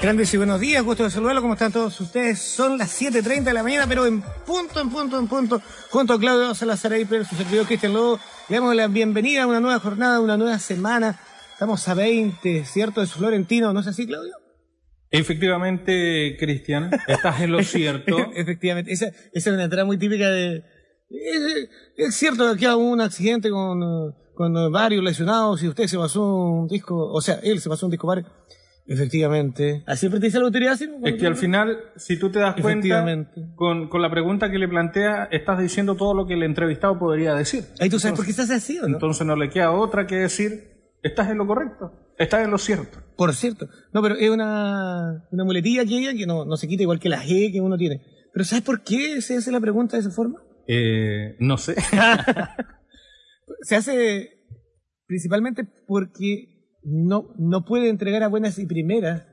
Grandes y buenos días, gusto de saludarlo, ¿cómo están todos ustedes? Son las 7:30 de la mañana, pero en punto, junto a Claudio Salazar y su servidor Cristian Lobo, le damos la bienvenida a una nueva jornada, una nueva semana. Estamos a 20, ¿cierto?, de su Florentino, ¿no es así, Claudio? Efectivamente, Cristian, estás en lo cierto. Efectivamente, esa es una entrada muy típica de... Es cierto que hubo un accidente con varios lesionados y usted se pasó un disco, o sea, él se pasó un disco par. Efectivamente. ¿Así dice la autoridad? ¿Sí? Es que al final, si tú te das cuenta, con la pregunta que le plantea, estás diciendo todo lo que el entrevistado podría decir. Ahí tú sabes por qué estás así, ¿o no? Entonces no le queda otra que decir, estás en lo correcto, estás en lo cierto. Por cierto. No, pero es una muletilla que no se quita igual que la G que uno tiene. Pero ¿sabes por qué se hace la pregunta de esa forma? No sé. Se hace principalmente porque no puede entregar a buenas y primeras.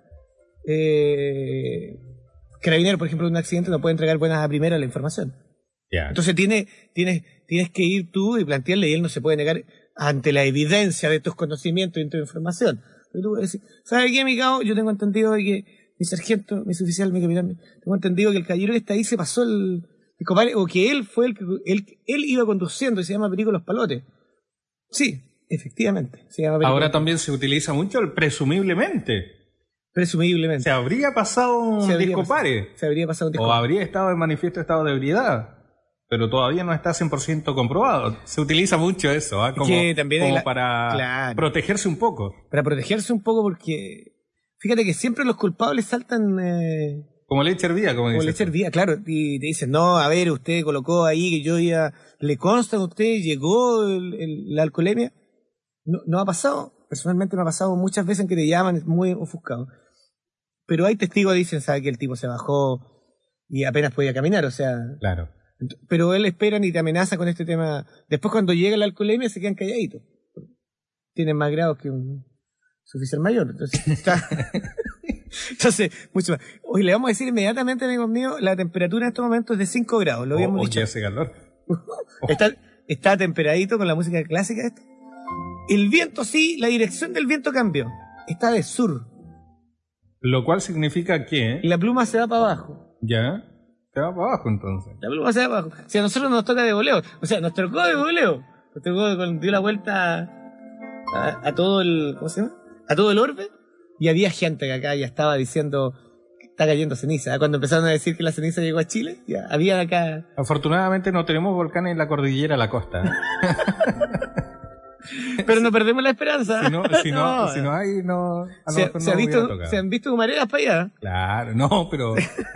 Carabinero, por ejemplo, en un accidente no puede entregar buenas a primeras la información. Yeah. Entonces tienes que ir tú y plantearle, y él no se puede negar ante la evidencia de tus conocimientos y de tu información. Pero tú decir, ¿sabe qué, mi cabo? Yo tengo entendido que mi sargento, mi suboficial, mi capitán, tengo entendido que el caballero está ahí, se pasó el compadre, o que él fue él iba conduciendo y se llama Perico Los Palotes. Sí. Efectivamente. Ahora también se utiliza mucho el presumiblemente. Presumiblemente. Se habría pasado un disco pare. Se habría pasado un disco o habría estado en manifiesto estado de ebriedad. Pero todavía no está 100% comprobado. Se utiliza mucho eso, ¿eh? como para protegerse un poco. Para protegerse un poco porque... Fíjate que siempre los culpables saltan... Como leche hervida, como dice. Leche hervida, claro. Y te dicen, no, a ver, usted colocó ahí que yo ya... ¿Le consta a usted? ¿Llegó la alcoholemia? No ha pasado, personalmente no ha pasado muchas veces en que te llaman muy ofuscado. Pero hay testigos que dicen, sabe que el tipo se bajó y apenas podía caminar, o sea... Claro. Pero él espera y te amenaza con este tema. Después cuando llega la alcoholemia se quedan calladitos. Tienen más grados que un oficial mayor. Entonces, mucho más. Hoy le vamos a decir inmediatamente, amigos míos, la temperatura en estos momentos es de 5 grados, lo habíamos dicho. Ya hace calor. Está temperadito con la música clásica esto. El viento sí, la dirección del viento cambió. Está de sur. Lo cual significa que... La pluma se va para abajo. ¿Ya? Se va para abajo entonces. La pluma se va para abajo. Si a nosotros nos toca de voleo. O sea, nos tocó de voleo. Nos tocó, dio la vuelta a todo el... ¿Cómo se llama? A todo el orbe. Y había gente que acá ya estaba diciendo... Está cayendo ceniza. Cuando empezaron a decir que la ceniza llegó a Chile, ya había acá... Afortunadamente no tenemos volcanes en la cordillera, la costa. Pero no perdemos la esperanza. Si no hay, no. Se han visto humaredas para allá. Claro, no, pero.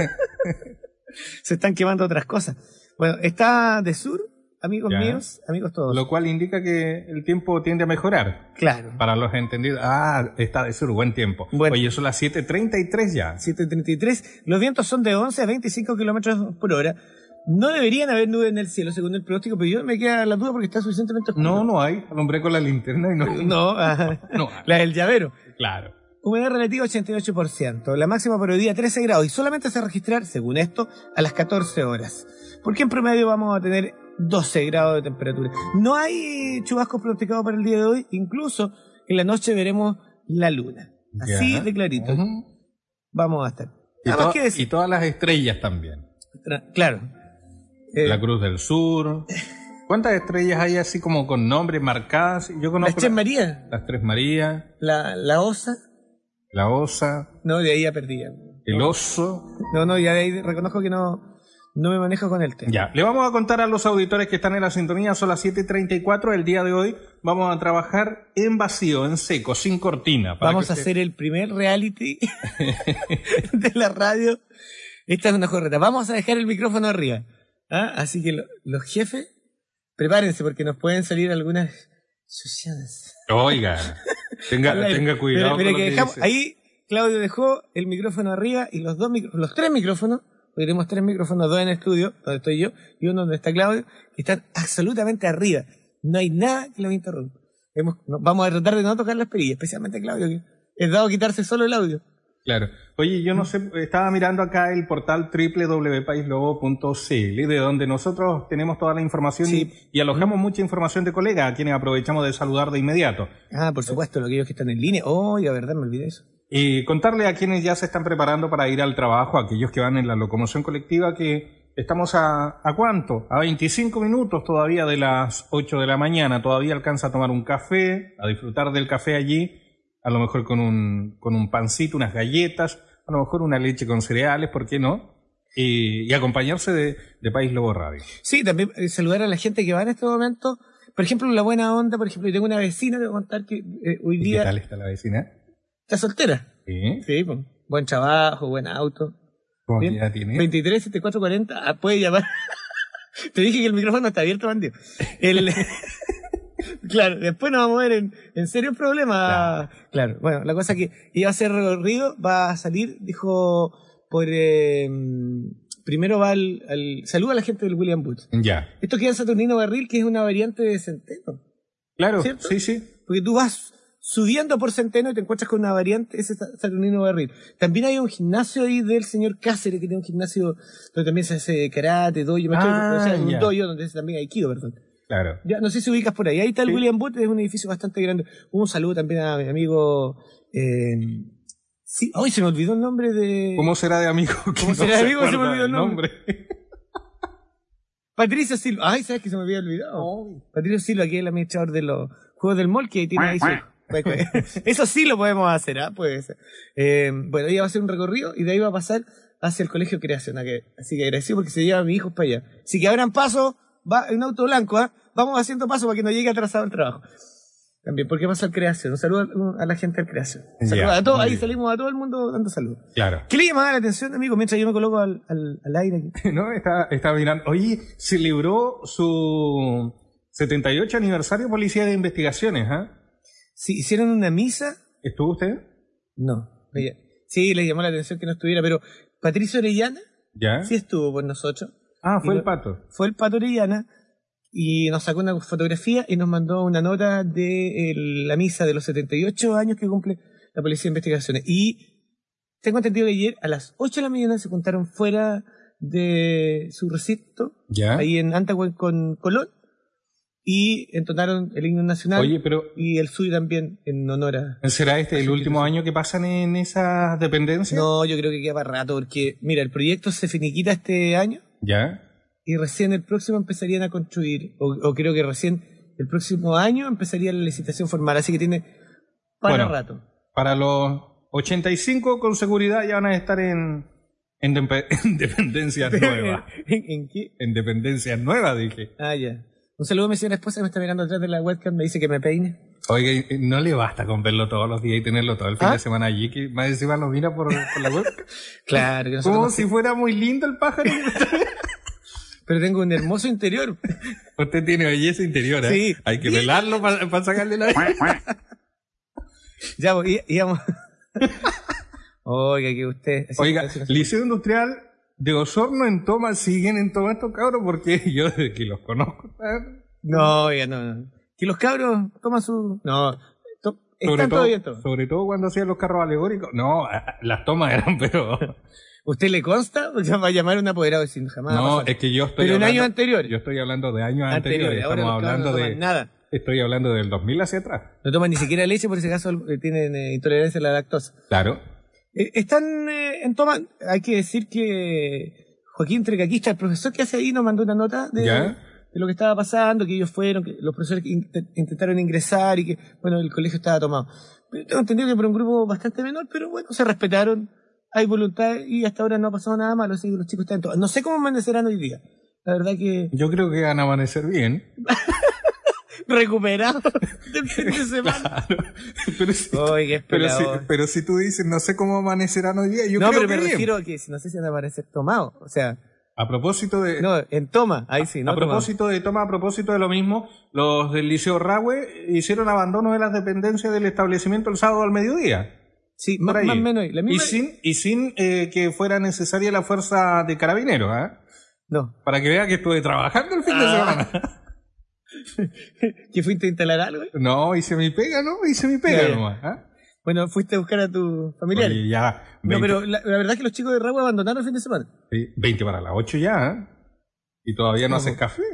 Se están quemando otras cosas. Bueno, está de sur, amigos míos, amigos todos. Lo cual indica que el tiempo tiende a mejorar. Claro. Para los entendidos. Está de sur, buen tiempo. Oye, son las 7:33 ya. 7:33. Los vientos son de 11 a 25 kilómetros por hora. No deberían haber nubes en el cielo, según el pronóstico, pero yo me queda la duda porque está suficientemente oscuro. No hay. Alumbré con la linterna y no. No, la del llavero. Claro. Humedad relativa 88%. La máxima por hoy día 13 grados. Y solamente se va a registrar, según esto, a las 14 horas. Porque en promedio vamos a tener 12 grados de temperatura. No hay chubascos pronosticados para el día de hoy. Incluso en la noche veremos la luna. Así de clarito. Vamos a estar. Y todas las estrellas también. Claro. La Cruz del Sur. ¿Cuántas estrellas hay así como con nombres marcadas? Yo conozco las Tres Marías. Las Tres Marías. La Osa. La Osa. No, de ahí ya perdí. El Oso. No, ya de ahí reconozco que no me manejo con el tema. Ya, le vamos a contar a los auditores que están en la sintonía, son las 7:34. El día de hoy vamos a trabajar en vacío, en seco, sin cortina. Vamos a hacer el primer reality de la radio. Esta es una jornada. Vamos a dejar el micrófono arriba. Así que los jefes, prepárense porque nos pueden salir algunas suciadas. Oiga, tenga cuidado. Pero que dejamos, ahí Claudio dejó el micrófono arriba y los tres micrófonos, porque tenemos 3 micrófonos, 2 en el estudio, donde estoy yo, y uno donde está Claudio, que están absolutamente arriba. No hay nada que los interrumpa. Vamos a tratar de no tocar las perillas, especialmente Claudio, que es dado quitarse solo el audio. Claro. Oye, yo no sé, estaba mirando acá el portal www.paislobo.cl, de donde nosotros tenemos toda la información y alojamos mucha información de colegas, a quienes aprovechamos de saludar de inmediato. Por supuesto, aquellos que están en línea. La verdad, me olvidé eso. Y contarle a quienes ya se están preparando para ir al trabajo, a aquellos que van en la locomoción colectiva, que estamos ¿a cuánto? A 25 minutos todavía de las 8 de la mañana. Todavía alcanza a tomar un café, a disfrutar del café allí, a lo mejor con un pancito, unas galletas, a lo mejor una leche con cereales, ¿por qué no? Y acompañarse de País Lobo Radio. Sí, también saludar a la gente que va en este momento. Por ejemplo, La Buena Onda, por ejemplo, yo tengo una vecina, te voy a contar que hoy día... ¿Qué tal está la vecina? ¿Está soltera? Sí. Sí, pues, buen trabajo, buen auto. ¿Cómo que ya tiene? 23 74 40, puede llamar. Te dije que el micrófono está abierto, bandido. Claro, después nos vamos a ver en serios problemas. Claro, bueno, la cosa que iba a hacer recorrido, va a salir, dijo, por... primero va saluda a la gente del William Booth. Ya. Esto queda en Saturnino Barril, que es una variante de Centeno. Claro, ¿cierto? sí. Porque tú vas subiendo por Centeno y te encuentras con una variante, ese Saturnino Barril. También hay un gimnasio ahí del señor Cáceres, que tiene un gimnasio donde también se hace karate, dojo, un dojo donde también hay aikido, perdón. Claro. Ya, no sé si ubicas por ahí. Ahí está el William Booth, es un edificio bastante grande. Un saludo también a mi amigo... sí, hoy se me olvidó el nombre de... ¿Cómo será de amigo? ¿Cómo será de amigo? Se me olvidó el nombre. Patricio Silva. Ay, ¿sabes que se me había olvidado? Oh. Patricio Silva, que es el administrador de los Juegos del Mall, que ahí tiene ahí su... Eso sí lo podemos hacer, ¿ah? Puede ser. Bueno, ella va a hacer un recorrido y de ahí va a pasar hacia el Colegio Creación. Así que agradecido porque se lleva a mis hijos para allá. Así que abran paso, va en un auto blanco, ¿ah? Vamos haciendo paso para que no llegue atrasado el trabajo. También, porque pasa al Creación. Un saludo a la gente del Creación. A todos, ahí salimos a todo el mundo dando saludos. Claro. ¿Qué le llamaba la atención, amigo, mientras yo me coloco al aire aquí? No, está mirando. Oye, celebró su 78 aniversario Policía de Investigaciones, ¿ah? Sí, hicieron una misa. ¿Estuvo usted? No. Sí, le llamó la atención que no estuviera, pero Patricio Orellana ¿ya? Sí estuvo con nosotros. Ah, fue el Pato. Fue el Pato Orellana y nos sacó una fotografía y nos mandó una nota de la misa de los 78 años que cumple la Policía de Investigaciones. Y tengo entendido que ayer a las 8 de la mañana se juntaron fuera de su recinto, ¿ya? Ahí en Antagüe con Colón, y entonaron el himno nacional. Oye, pero y el suyo también en honor a... ¿Será este el último año que pasan en esas dependencias? No, yo creo que queda para rato, porque mira, el proyecto se finiquita este año. ¿Ya? Y recién el próximo empezarían a construir, o creo que recién el próximo año empezaría la licitación formal, así que tiene para rato. Para los 85 con seguridad ya van a estar en dependencias nuevas. ¿En qué? En dependencias nuevas, dije. Ah, ya. Un saludo a mi señora esposa que me está mirando atrás de la webcam, me dice que me peine. Oiga, no le basta con verlo todos los días y tenerlo todo el fin de semana allí, que más encima lo mira por la webcam. Claro. Que como si fuera muy lindo el pájaro. Pero tengo un hermoso interior. Usted tiene belleza interior, ¿eh? Sí. Hay que velarlo para sacarle la... Ya, íbamos... Oiga, que usted... Oiga, Liceo Industrial de Osorno en Toma, ¿siguen en Toma estos cabros? Porque yo desde que los conozco... No, oiga, no. Que los cabros toman su... No, están todavía en Toma. Sobre todo cuando hacían los carros alegóricos. No, las tomas eran, pero... ¿Usted le consta? ¿O ya va a llamar a un apoderado sin jamás? No, es que yo estoy pero hablando... en años anteriores. Yo estoy hablando de años anteriores. Estamos hablando no de... nada. Estoy hablando del 2000 hacia atrás. No toman ni siquiera leche, por ese caso tienen intolerancia a la lactosa. Claro. Están en Toma, hay que decir que Joaquín Trecaquista, el profesor que hace ahí, nos mandó una nota de lo que estaba pasando, que ellos fueron, que los profesores intentaron ingresar y que, bueno, el colegio estaba tomado. Pero tengo entendido que por un grupo bastante menor, pero bueno, se respetaron, hay voluntad y hasta ahora no ha pasado nada malo, así que los chicos están en Toma. No sé cómo amanecerán hoy día. La verdad que... Yo creo que van a amanecer bien. Recuperado del fin de semana. Claro. Pero si tú dices, no sé cómo amanecerán hoy día, yo creo que No, pero me refiero a que no sé si van a amanecer tomados. O sea... A propósito de... No, en Toma, ahí sí. No a propósito de Toma, a propósito de lo mismo, los del Liceo Rahue hicieron abandono de las dependencias del establecimiento el sábado al mediodía. Sí, más o menos. Y sin que fuera necesaria la fuerza de carabineros, ¿eh? No. Para que vea que estuve trabajando el fin de semana. ¿Que fuiste a instalar algo? No, hice mi pega nomás. ¿Eh? Bueno, fuiste a buscar a tu familiar. Oye, ya. 20. No, pero la verdad es que los chicos de Rahue abandonaron el fin de semana. Sí, 20 para las 8 ya, ¿eh? Y todavía no haces café.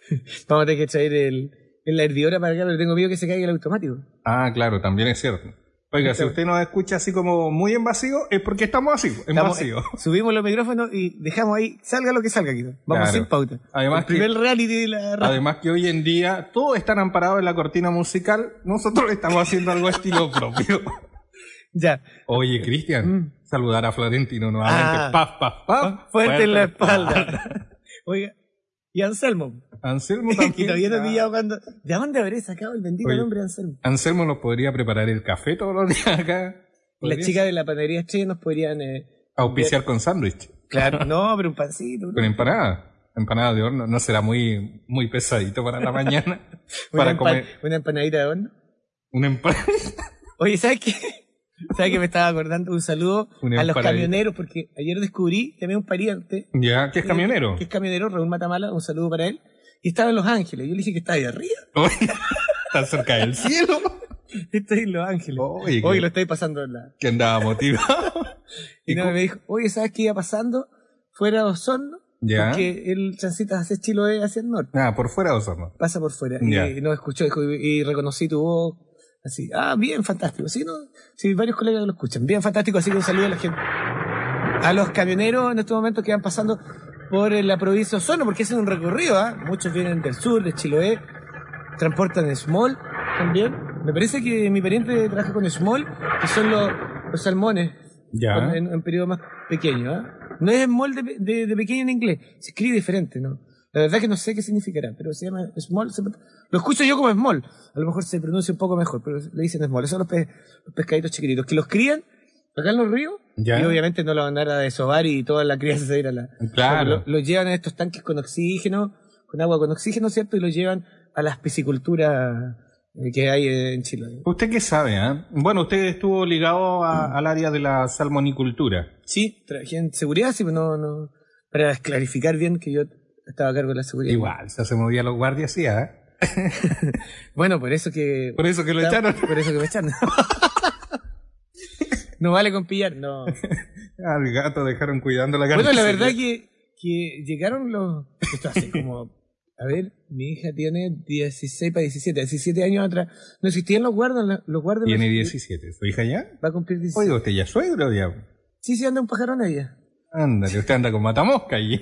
Vamos a tener que traer la hervidora para acá, pero tengo miedo que se caiga el automático. Ah, claro, también es cierto. Oiga, si usted nos escucha así como muy en vacío, es porque estamos así, en vacío. Subimos los micrófonos y dejamos ahí, salga lo que salga aquí. Vamos sin pauta. Además el primer reality de la radio. Además que hoy en día todos están amparados en la cortina musical, nosotros estamos haciendo algo estilo propio. Ya. Oye, Cristian, saludar a Florentino nuevamente. Paf. Fuerte en la espalda. Oiga, y Anselmo. Anselmo también. Que todavía no he pillado cuando... ¿De dónde habré sacado el bendito nombre de Anselmo? Anselmo nos podría preparar el café todos los días acá. Las chicas de la panadería Estrella nos podrían... auspiciar con sándwich. Claro, no, pero un pancito. Con empanada de horno. ¿No será muy pesadito para la mañana? Para comer. ¿Una empanadita de horno? Una empanada. Oye, ¿sabes qué? ¿Sabes que me estaba acordando? Un saludo a los camioneros, porque ayer descubrí, llamé a un pariente. Ya, ¿qué es camionero? Que es camionero, Raúl Matamala, un saludo para él. Y estaba en Los Ángeles. Yo le dije que estaba ahí arriba. Está cerca del cielo. Estoy en Los Ángeles. Oye, lo estoy pasando en la... Que andaba motivado. Y me dijo, oye, ¿sabes qué iba pasando? Fuera de Osorno. Ya. Porque él transita hacia Chiloé, hacia el norte. Por fuera de Osorno. Pasa por fuera. Ya. Y nos escuchó y reconocí tu voz. Así, bien, fantástico. Sí, ¿no? Sí, varios colegas lo escuchan. Bien, fantástico. Así que un saludo a la gente. A los camioneros en estos momentos que van pasando por la provincia de Osorno, porque hacen un recorrido, Muchos vienen del sur, de Chiloé, transportan Small también. Me parece que mi pariente trabaja con Small, que son los salmones, ya. En periodo más pequeño, No es Small de pequeño en inglés, se escribe diferente, ¿no? La verdad que no sé qué significará, pero se llama Small. Lo escucho yo como Small, a lo mejor se pronuncia un poco mejor, pero le dicen Small. Esos son los pescaditos chiquititos, que los crían acá en los ríos, ya. Y obviamente no lo van a dar a desovar y toda la crianza se va a ir a la... Claro. Los llevan a estos tanques con oxígeno, con agua con oxígeno, ¿cierto? Y los llevan a las pisciculturas que hay en Chile. ¿Usted qué sabe, Bueno, usted estuvo ligado al área de la salmonicultura. Sí, trabajé en seguridad, sí, pero no... Para clarificar bien que yo estaba a cargo de la seguridad. Igual, se movía los guardias, sí, Bueno, por eso que... Por eso que lo echaron. Por eso que me echaron. No vale con pillar, no. Al gato dejaron cuidando la carnicería. Bueno, la verdad que llegaron los... Esto hace como... A ver, mi hija tiene 16 para 17 años atrás. No existían los guardas. Tiene 17. ¿Su hija ya? Va a cumplir 17. Oiga, ¿usted ya es suegro ya? Sí, anda un pajarón ella. Ándale, usted anda con matamosca allí.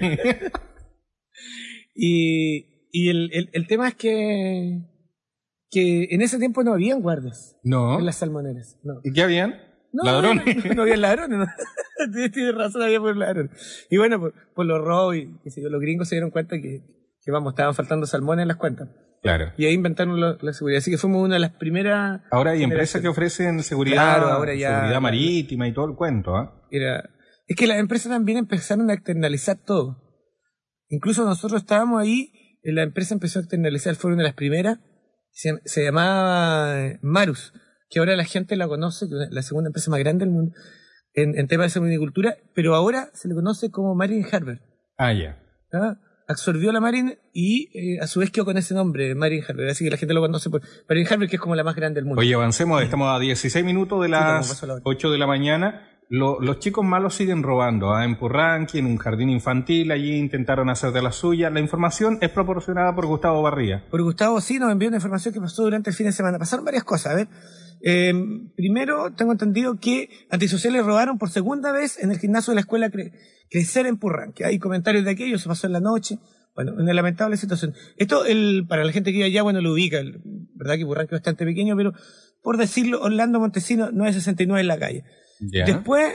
Y el tema es que en ese tiempo no habían guardias. No. En las salmoneras. No. ¿Y qué habían? No, ¿ladrones? No había ladrones, ¿no? Tienes razón, había por ladrones. Y bueno, por los robos y qué sé yo, los gringos se dieron cuenta que estaban faltando salmones en las cuentas. Claro. Y ahí inventaron la seguridad. Así que fuimos una de las primeras... Ahora hay empresas que ofrecen seguridad, claro, ahora ya, seguridad marítima y todo el cuento, Es que las empresas también empezaron a externalizar todo. Incluso nosotros estábamos ahí, la empresa empezó a externalizar, fue una de las primeras, se llamaba Marus, que ahora la gente la conoce, la segunda empresa más grande del mundo, en temas de salmonicultura, pero ahora se le conoce como Marine Harbour. Ya. Absorbió la Marine y a su vez quedó con ese nombre, Marine Harbour. Así que la gente lo conoce por Marine Harbour, que es como la más grande del mundo. Oye, avancemos, estamos a 16 minutos de las 8 de la mañana. Los chicos malos siguen robando. En Purranqui, en un jardín infantil, allí intentaron hacer de la suya. La información es proporcionada por Gustavo Barría. Por Gustavo, sí, nos envió una información que pasó durante el fin de semana. Pasaron varias cosas, a ver. Primero, tengo entendido que antisociales robaron por segunda vez en el gimnasio de la escuela Crecer en Purranqui. Hay comentarios de aquello, se pasó en la noche. Bueno, una lamentable situación. Esto, para la gente que vive allá, bueno, lo ubica. Verdad que Purranqui es bastante pequeño, pero por decirlo, Orlando Montesinos 969 en la calle. Yeah. Después,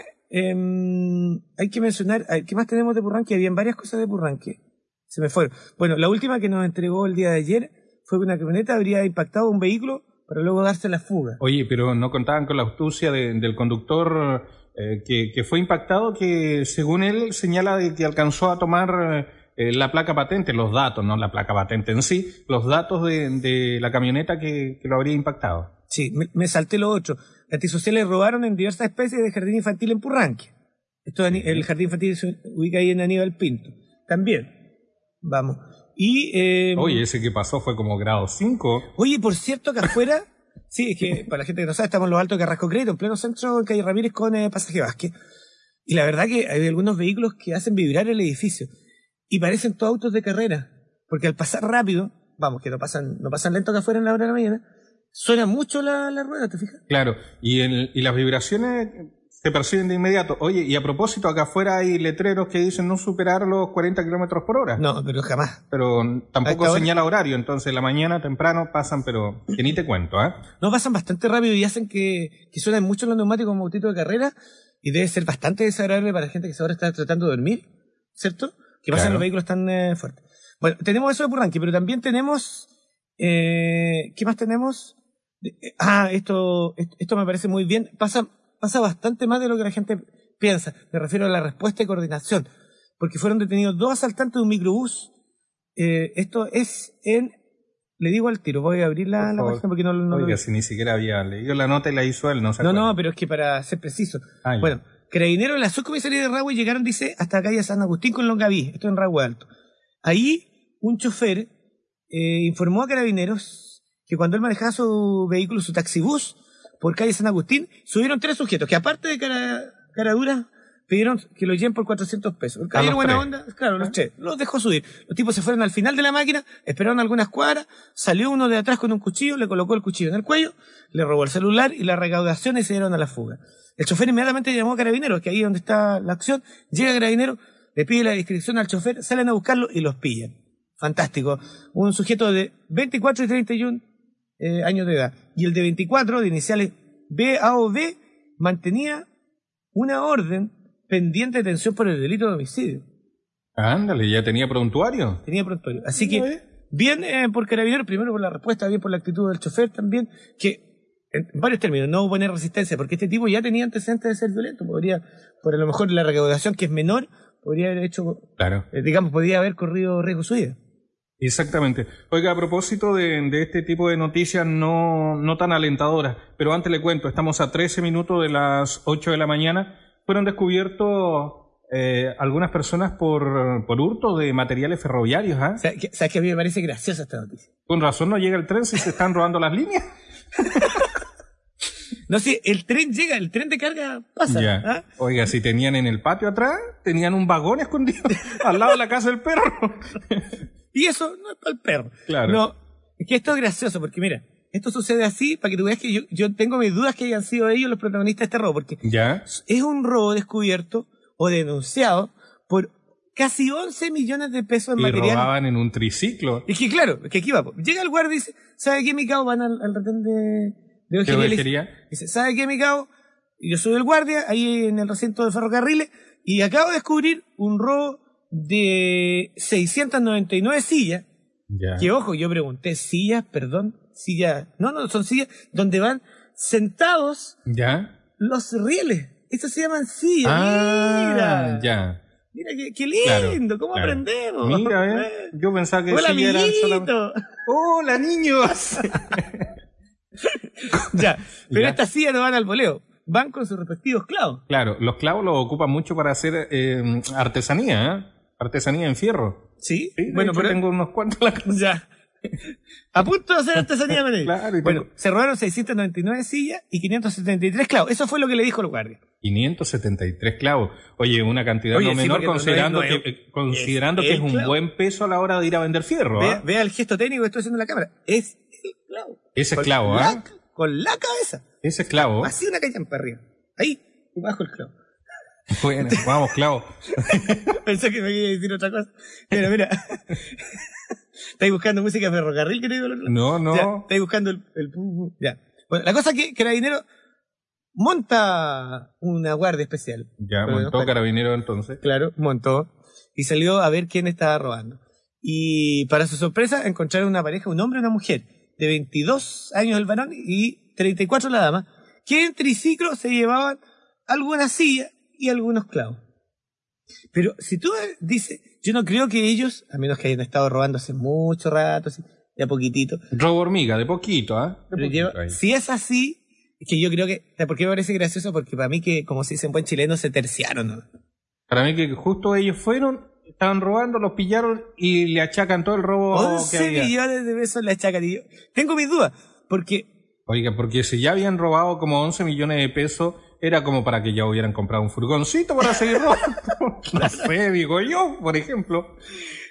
hay que mencionar, ¿qué más tenemos de Purranqui? Habían varias cosas de Purranqui. Se me fueron. Bueno, la última que nos entregó el día de ayer fue que una camioneta habría impactado un vehículo para luego darse la fuga. Oye, pero no contaban con la astucia del conductor que fue impactado, que según él señala de que alcanzó a tomar la placa patente, los datos, no la placa patente en sí, los datos de la camioneta que lo habría impactado. Sí, me salté lo otro. Antisociales robaron en diversas especies de jardín infantil en Purranqui. El jardín infantil se ubica ahí en Aníbal Pinto. También. Vamos. Oye, ese que pasó fue como grado 5. Oye, por cierto que afuera, sí, es que para la gente que no sabe, estamos en los altos de Carrasco Crédito, en pleno centro, en calle Ramírez con Pasaje Vázquez. Y la verdad que hay algunos vehículos que hacen vibrar el edificio. Y parecen todos autos de carrera. Porque al pasar rápido, vamos, que no pasan lento que afuera en la hora de la mañana, suena mucho la rueda, ¿te fijas? Claro, y las vibraciones se perciben de inmediato. Oye, y a propósito, acá afuera hay letreros que dicen no superar los 40 kilómetros por hora. No, pero jamás. Pero tampoco señala horario, entonces la mañana temprano pasan, pero que ni te cuento, ¿eh? No, pasan bastante rápido y hacen que suenen mucho los neumáticos como autito de carrera y debe ser bastante desagradable para la gente que ahora está tratando de dormir, ¿cierto? Que pasan los vehículos tan fuertes. Bueno, tenemos eso de Purranque, pero también tenemos... ¿qué más tenemos? Esto me parece muy bien. Pasa bastante más de lo que la gente piensa. Me refiero a la respuesta y coordinación. Porque fueron detenidos 2 asaltantes de un microbús. Esto es le digo al tiro, voy a abrir la página porque no Oiga, si ni siquiera había leído la nota y la hizo él, no se acuerda. No, pero es que para ser preciso. Bueno, Carabineros de la subcomisaría de Rahue llegaron, dice, hasta la calle San Agustín con Longaví. Esto en Rahue Alto. Ahí, un chofer informó a Carabineros que cuando él manejaba su vehículo, su taxibús, por calle San Agustín, subieron 3 sujetos, que aparte de caradura, pidieron que lo lleven por 400 pesos. El caballero buena onda, claro, los 3, los dejó subir. Los tipos se fueron al final de la máquina, esperaron algunas cuadras, salió uno de atrás con un cuchillo, le colocó el cuchillo en el cuello, le robó el celular y la recaudación y se dieron a la fuga. El chofer inmediatamente llamó a Carabineros, que ahí donde está la acción, llega Carabineros, le pide la descripción al chofer, salen a buscarlo y los pillan. Fantástico. Un sujeto de 24 y 31 años de edad. Y el de 24, de iniciales BAOB, mantenía una orden pendiente de detención por el delito de homicidio. Ándale, ¿ya tenía prontuario? Tenía prontuario. Así que, bien por Carabineros, primero por la respuesta, bien por la actitud del chofer también, que en varios términos, no hubo poner resistencia, porque este tipo ya tenía antecedentes de ser violento. Podría, por a lo mejor la recaudación, que es menor, podría haber hecho, podría haber corrido riesgo su vida. Exactamente. Oiga, a propósito de este tipo de noticias no tan alentadoras, pero antes le cuento, estamos a 13 minutos de las 8 de la mañana, fueron descubiertos algunas personas por hurto de materiales ferroviarios. ¿Sabes que a mí me parece graciosa esta noticia? Con razón no llega el tren si se están robando las líneas. No sé, el tren llega, el tren de carga pasa. Oiga, si tenían en el patio atrás, tenían un vagón escondido al lado de la casa del perro. Y eso no es para el perro. Claro. No, es que esto es gracioso, porque mira, esto sucede así para que tú veas que yo tengo mis dudas que hayan sido ellos los protagonistas de este robo, porque es un robo descubierto o denunciado por casi 11 millones de pesos en material. Y robaban en un triciclo. Es que claro, es que aquí va. Llega el guardia y dice, ¿sabe qué, mi cabo? Van al retén de ojería. Dice, ¿sabe qué, mi cabo? Yo soy el guardia, ahí en el recinto de ferrocarriles, y acabo de descubrir un robo de 699 sillas. Que ojo, yo pregunté, sillas. No, son sillas donde van sentados los rieles. Eso se llaman sillas. Mira. Mira, qué lindo, ¿cómo aprendemos? Mira, yo pensaba que hola, silla amiguito. Hola, niños. Pero estas sillas no van al voleo, van con sus respectivos clavos. Claro, los clavos los ocupan mucho para hacer artesanía, artesanía en fierro. Sí, bueno, pero tengo unos cuantos en la casa. A punto de hacer artesanía, Claro, bueno, se robaron 699 sillas y 573 clavos. Eso fue lo que le dijo el guardia. 573 clavos. Oye, una cantidad no menor, considerando que es un buen peso a la hora de ir a vender fierro. Vea el gesto técnico que estoy haciendo en la cámara. Es el clavo. Ese es clavo, con la cabeza. Ese es clavo. Así una caña para arriba. Ahí, bajo el clavo. Bueno, vamos, clavo. Pensé que me iba a decir otra cosa. Mira. ¿Estáis buscando música de ferrocarril, querido? No. ¿Estáis buscando el... Ya. Bueno, la cosa es que Carabinero monta una guardia especial. Montó Carabinero entonces. Claro, montó. Y salió a ver quién estaba robando. Y para su sorpresa encontraron una pareja, un hombre y una mujer, de 22 años el varón y 34 la dama, que en triciclo se llevaban algunas sillas y algunos clavos. Pero si tú dices, yo no creo que ellos, a menos que hayan estado robando hace mucho rato, así, de a poquitito. Robo hormiga, de poquito, si es así, es que yo creo que, ¿por qué me parece gracioso? Porque para mí que, como se dice en buen chileno, se terciaron, ¿no? Para mí que justo ellos fueron, estaban robando, los pillaron y le achacan todo el robo 11 que había. millones de pesos le achacan. Y yo tengo mis dudas, porque... Oiga, porque si ya habían robado como 11 millones de pesos, era como para que ya hubieran comprado un furgoncito para seguir robando. No sé, digo yo, por ejemplo.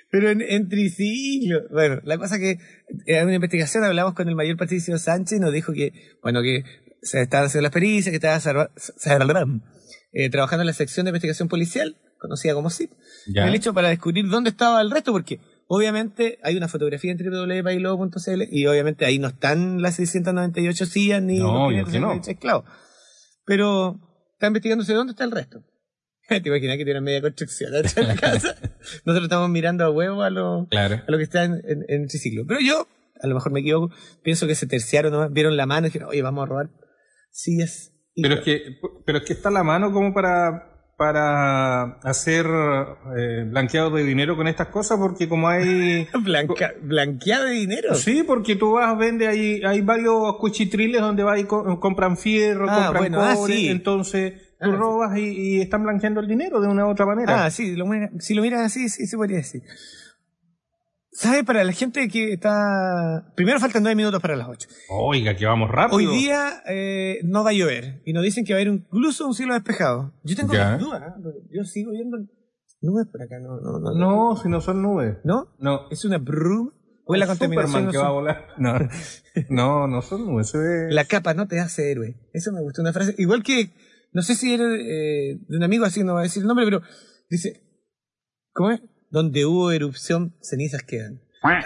Pero en triciclo. Bueno, la cosa que en una investigación hablamos con el mayor Patricio Sánchez y nos dijo que, bueno, que se estaba haciendo las pericias, que estaba trabajando en la sección de investigación policial, conocida como SIP, Ya. el hecho para descubrir dónde estaba el resto, porque obviamente hay una fotografía en www.pailobo.cl y obviamente ahí no están las 698 sillas ni No, los yo que no. 566 esclavos. Pero está investigándose dónde está el resto. ¿Te imaginas que tienen media construcción dentro de la casa? Nosotros estamos mirando a huevo a lo que está en triciclo. Pero yo, a lo mejor me equivoco, pienso que se terciaron nomás, vieron la mano y dijeron, oye, vamos a robar sillas. Pero es que está la mano como para hacer blanqueado de dinero con estas cosas, porque como hay... ¿Blanqueado de dinero? Sí, porque tú vas, vende hay varios cuchitriles donde vas y compran fierro, compran cobre, sí. entonces tú robas y están blanqueando el dinero de una u otra manera. Sí, si lo miras así, sí se podría decir. ¿Sabes? Para la gente que está... Primero faltan 9 minutos para las 8. Oiga, que vamos rápido. Hoy día no va a llover. Y nos dicen que va a haber incluso un cielo despejado. Yo tengo las dudas, ¿eh? Yo sigo viendo nubes por acá. No, si no son nubes. ¿No? No. ¿Es una bruma? ¿O es la contaminación? Superman que va a volar. No son nubes. La capa no te hace héroe. Eso me gustó, una frase. Igual que... No sé si era de un amigo, así no va a decir el nombre, pero dice... ¿Cómo es? Donde hubo erupción, cenizas quedan.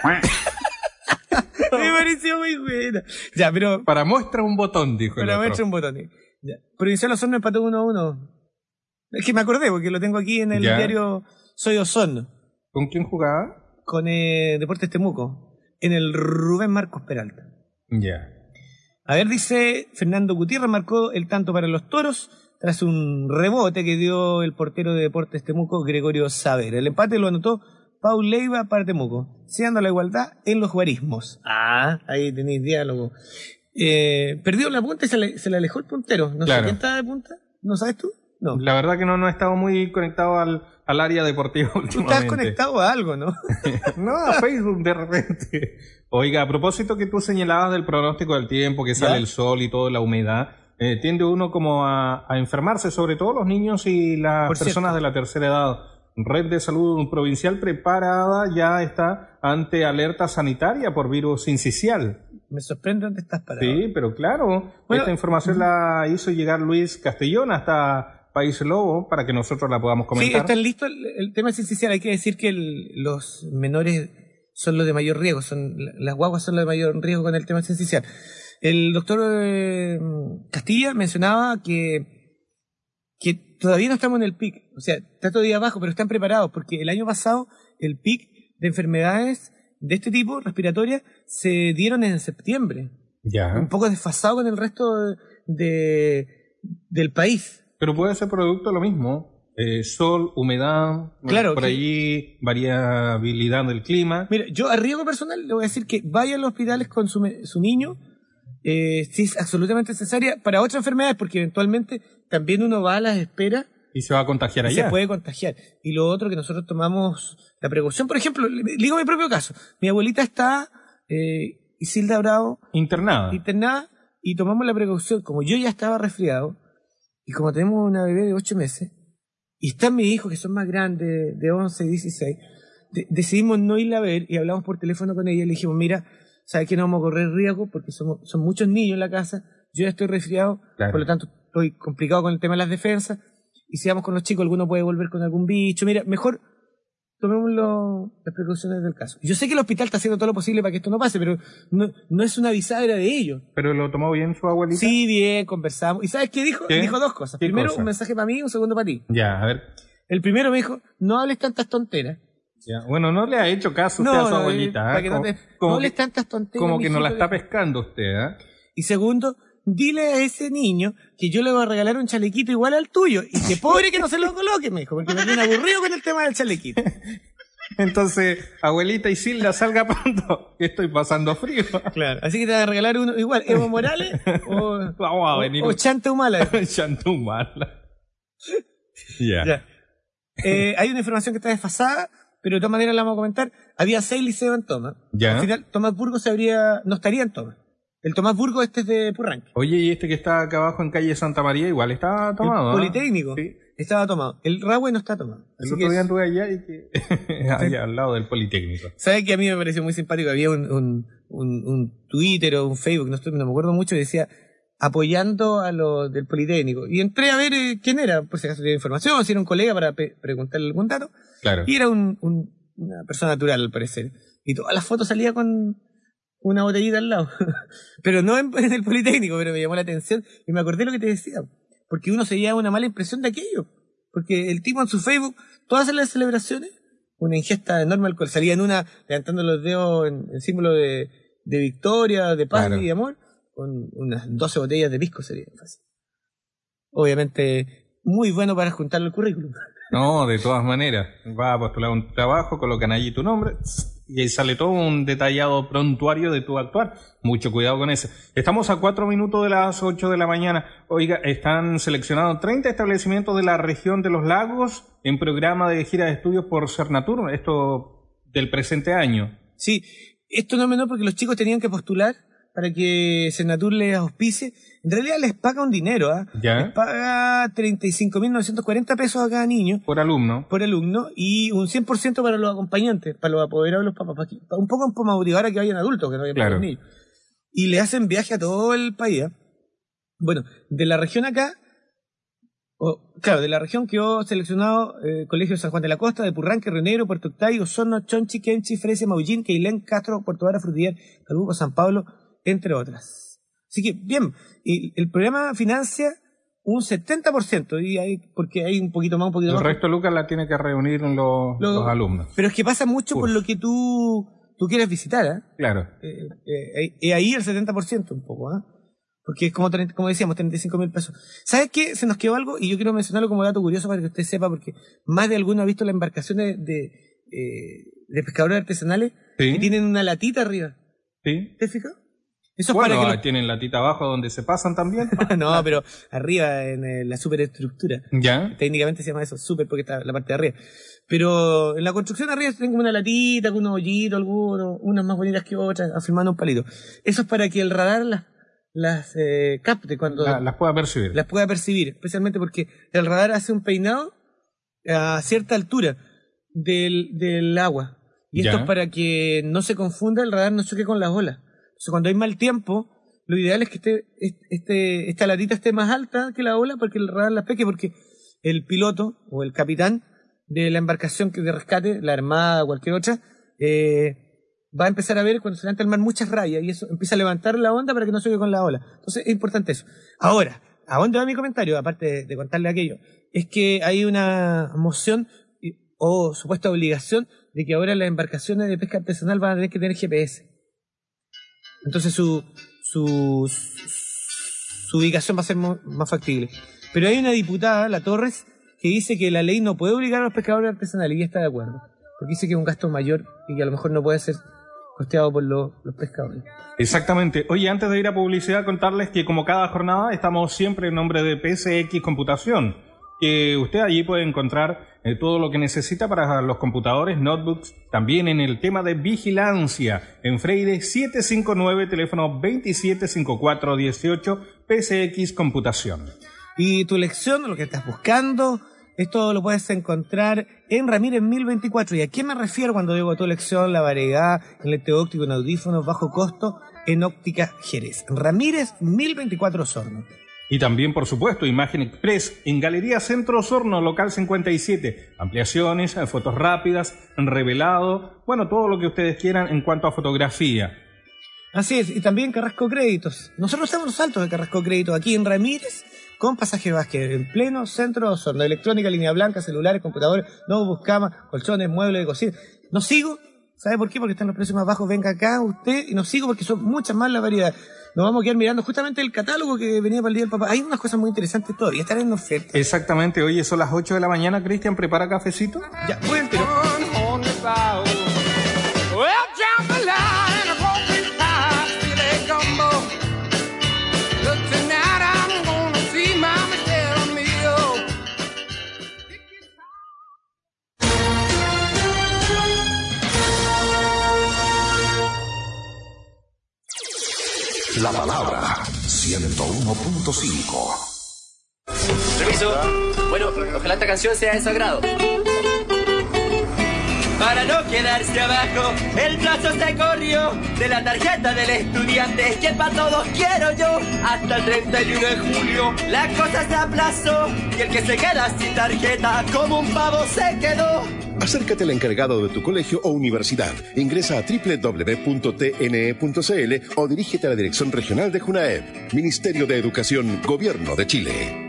Me pareció muy buena. Ya, pero... Para muestra un botón, dijo el otro. Para muestra un botón. Ya. Provincial Osorno empató 1-1. Es que me acordé, porque lo tengo aquí en el diario Soy Osorno. ¿Con quién jugaba? Con Deportes Temuco. En el Rubén Marcos Peralta. Ya. A ver, dice Fernando Gutiérrez, marcó el tanto para los Toros tras un rebote que dio el portero de Deportes Temuco, Gregorio Saavedra. El empate lo anotó Paul Leiva para Temuco, sellando la igualdad en los guarismos. Ahí tenéis diálogo. Perdió la punta y se le alejó el puntero. No sé quién estaba de punta. ¿No sabes tú? No. La verdad que no he estado muy conectado al área deportiva últimamente. Tú estás conectado a algo, ¿no? No, a Facebook de repente. Oiga, a propósito que tú señalabas del pronóstico del tiempo, que sale el sol y toda la humedad, tiende uno como a enfermarse, sobre todo los niños y las personas de la tercera edad. Red de Salud Provincial preparada ya está ante alerta sanitaria por virus sincicial. Me sorprende dónde estás parado. Sí, pero claro, esta información la hizo llegar Luis Castellón hasta País Lobo para que nosotros la podamos comentar. Sí, está listo el tema sincicial. Hay que decir que los menores son los de mayor riesgo, las guaguas son los de mayor riesgo con el tema sincicial. El doctor Castilla mencionaba que todavía no estamos en el pic, o sea, está todavía abajo, pero están preparados, porque el año pasado el pic de enfermedades de este tipo, respiratorias, se dieron en septiembre. Ya. Un poco desfasado con el resto del país. Pero puede ser producto de lo mismo. Sol, humedad, claro, por allí variabilidad del clima. Mira, yo a riesgo personal le voy a decir que vaya a los hospitales con su niño, si es absolutamente necesaria, para otras enfermedades, porque eventualmente también uno va a las esperas y se va a contagiar allá. Se puede contagiar. Y lo otro que nosotros tomamos la precaución, por ejemplo, digo mi propio caso. Mi abuelita está, Isilda Bravo, internada, y tomamos la precaución, como yo ya estaba resfriado, y como tenemos una bebé de 8 meses, y están mis hijos que son más grandes, de 11 y 16, decidimos no irla a ver, y hablamos por teléfono con ella, y le dijimos, mira, ¿sabes que no vamos a correr riesgo? Porque son muchos niños en la casa, yo ya estoy resfriado, por lo tanto estoy complicado con el tema de las defensas, y si vamos con los chicos, alguno puede volver con algún bicho. Mira, mejor tomemos las precauciones del caso. Yo sé que el hospital está haciendo todo lo posible para que esto no pase, pero no es una bisagra de ellos. ¿Pero lo tomó bien su abuelita? Sí, bien, conversamos. ¿Y sabes qué dijo? Dijo dos cosas. Primero, un mensaje para mí y un segundo para ti. Ya, a ver. El primero me dijo, no hables tantas tonteras. Ya. Bueno, no le ha hecho caso usted a su abuelita. No hables tantas tonteras. Como que no la está pescando usted, ¿eh? Y segundo, dile a ese niño que yo le voy a regalar un chalequito igual al tuyo y que pobre que no se lo coloque, me dijo, porque me tiene aburrido con el tema del chalequito. Entonces, abuelita Isilda, salga pronto, que estoy pasando frío. Claro, así que te voy a regalar uno igual, Evo Morales o Chanta Humala. Chanta Humala. Ya. Hay una información que está desfasada, pero de todas maneras la vamos a comentar. Había 6 liceos en Toma. Ya. Al final, Tomás Burgo no estaría en Toma. El Tomás Burgo es de Purranque. Oye, y este que está acá abajo en calle Santa María igual está tomado. El Politécnico. ¿Sí? estaba tomado. El Rahue no está tomado. El otro día anduve allá y allá al lado del Politécnico. ¿Sabes que a mí me pareció muy simpático? Había un Twitter o un Facebook, no me acuerdo mucho, que decía apoyando a los del Politécnico. Y entré a ver quién era, por si acaso tenía información, si era un colega para preguntarle algún dato. Claro. Y era una persona natural, al parecer. Y todas las fotos salía con una botellita al lado. Pero no en el Politécnico, pero me llamó la atención y me acordé lo que te decía. Porque uno se lleva una mala impresión de aquello. Porque el tipo en su Facebook, todas las celebraciones, una ingesta enorme de alcohol. Salía en una levantando los dedos en símbolo de victoria, de paz y de amor, con unas 12 botellas de pisco sería fácil. Obviamente, muy bueno para juntarlo al currículum. No, de todas maneras. Vas a postular un trabajo, colocan allí tu nombre y ahí sale todo un detallado prontuario de tu actuar. Mucho cuidado con eso. Estamos a 4 minutos de las 8 de la mañana. Oiga, están seleccionados 30 establecimientos de la región de los lagos en programa de gira de estudios por Cernatur, esto del presente año. Sí, esto no es menor porque los chicos tenían que postular para que Cernatur les auspicie. En realidad les paga un dinero, les paga 35.940 pesos a cada niño. Por alumno. Por alumno, y un 100% para los acompañantes, para los apoderados de los papás. Un poco en Pomauri, ahora que vayan adultos, que no vayan para los niños. Y le hacen viaje a todo el país. Bueno, de la región acá, de la región quedó seleccionado Colegio San Juan de la Costa, de Purranque, Río Negro, Puerto Octay, Osorno, Chonchi, Quenchi, Fresia, Maullín, Queilén, Castro, Puerto Vara, Frutillar, Calbuco, San Pablo, entre otras. Así que, bien, y el programa financia un 70%, porque hay un poquito más, un poquito más. El resto, Lucas, la tiene que reunir los alumnos. Pero es que pasa mucho por lo que tú quieres visitar, Claro. Ahí el 70% un poco, porque es como decíamos, 35.000 pesos. ¿Sabes qué? Se nos quedó algo, y yo quiero mencionarlo como dato curioso para que usted sepa, porque más de alguno ha visto las embarcaciones de pescadores artesanales que tienen una latita arriba. Sí. ¿Te fijas? Eso bueno, es para que tienen latita abajo donde se pasan también. No, pero arriba en la superestructura. Ya. Técnicamente se llama eso, super, porque está la parte de arriba. Pero en la construcción de arriba tienen como una latita, con unos hoyitos, algunos, unas más bonitas que otras, afirmando un palito. Eso es para que el radar las capte cuando las pueda percibir. Las pueda percibir, especialmente porque el radar hace un peinado a cierta altura del agua. Y esto es para que no se confunda, el radar no choque con las olas. Entonces, cuando hay mal tiempo, lo ideal es que esta latita esté más alta que la ola para que el radar la pesque, porque el piloto o el capitán de la embarcación de rescate, la armada o cualquier otra, va a empezar a ver cuando se levanta el mar muchas rayas y eso empieza a levantar la onda para que no choque con la ola. Entonces es importante eso. Ahora, ¿a dónde va mi comentario? Aparte de contarle aquello, es que hay una moción o supuesta obligación de que ahora las embarcaciones de pesca artesanal van a tener que tener GPS. Entonces su ubicación va a ser más factible. Pero hay una diputada, la Torres, que dice que la ley no puede obligar a los pescadores artesanales, y ella está de acuerdo. Porque dice que es un gasto mayor y que a lo mejor no puede ser costeado por los pescadores. Exactamente. Oye, antes de ir a publicidad, contarles que como cada jornada estamos siempre en nombre de PSX Computación, que usted allí puede encontrar todo lo que necesita para los computadores, notebooks, también en el tema de vigilancia, en Freire 759, teléfono 275418, PSX Computación. Y tu lección, lo que estás buscando, esto lo puedes encontrar en Ramírez 1024. ¿Y a qué me refiero cuando digo tu lección? La variedad en lente óptico, en audífonos, bajo costo, en óptica Jerez. Ramírez 1024 Osorno. Y también, por supuesto, Imagen Express en Galería Centro Osorno, local 57. Ampliaciones, fotos rápidas, revelado, bueno, todo lo que ustedes quieran en cuanto a fotografía. Así es, y también Carrasco Créditos. Nosotros estamos los altos de Carrasco Créditos, aquí en Ramírez, con Pasaje Vázquez, en pleno centro de Osorno. Electrónica, línea blanca, celulares, computadores, notebooks, camas, colchones, muebles de cocina. No sigo, ¿sabe por qué? Porque están los precios más bajos. Venga acá usted, y no sigo porque son muchas más la variedad. Nos vamos a quedar mirando justamente el catálogo que venía para el Día del Papá. Hay unas cosas muy interesantes todavía, están en oferta. Exactamente. Oye, son las 8 de la mañana, Cristian, ¿prepara cafecito? Ya, voy entero. La palabra 101.5. Permiso. Bueno, ojalá esta canción sea de su agrado. Para no quedarse abajo, el plazo se corrió de la tarjeta del estudiante, que para todos quiero yo. Hasta el 31 de julio la cosa se aplazó y el que se queda sin tarjeta como un pavo se quedó. Acércate al encargado de tu colegio o universidad. Ingresa a www.tne.cl o dirígete a la Dirección Regional de JUNAEB. Ministerio de Educación, Gobierno de Chile.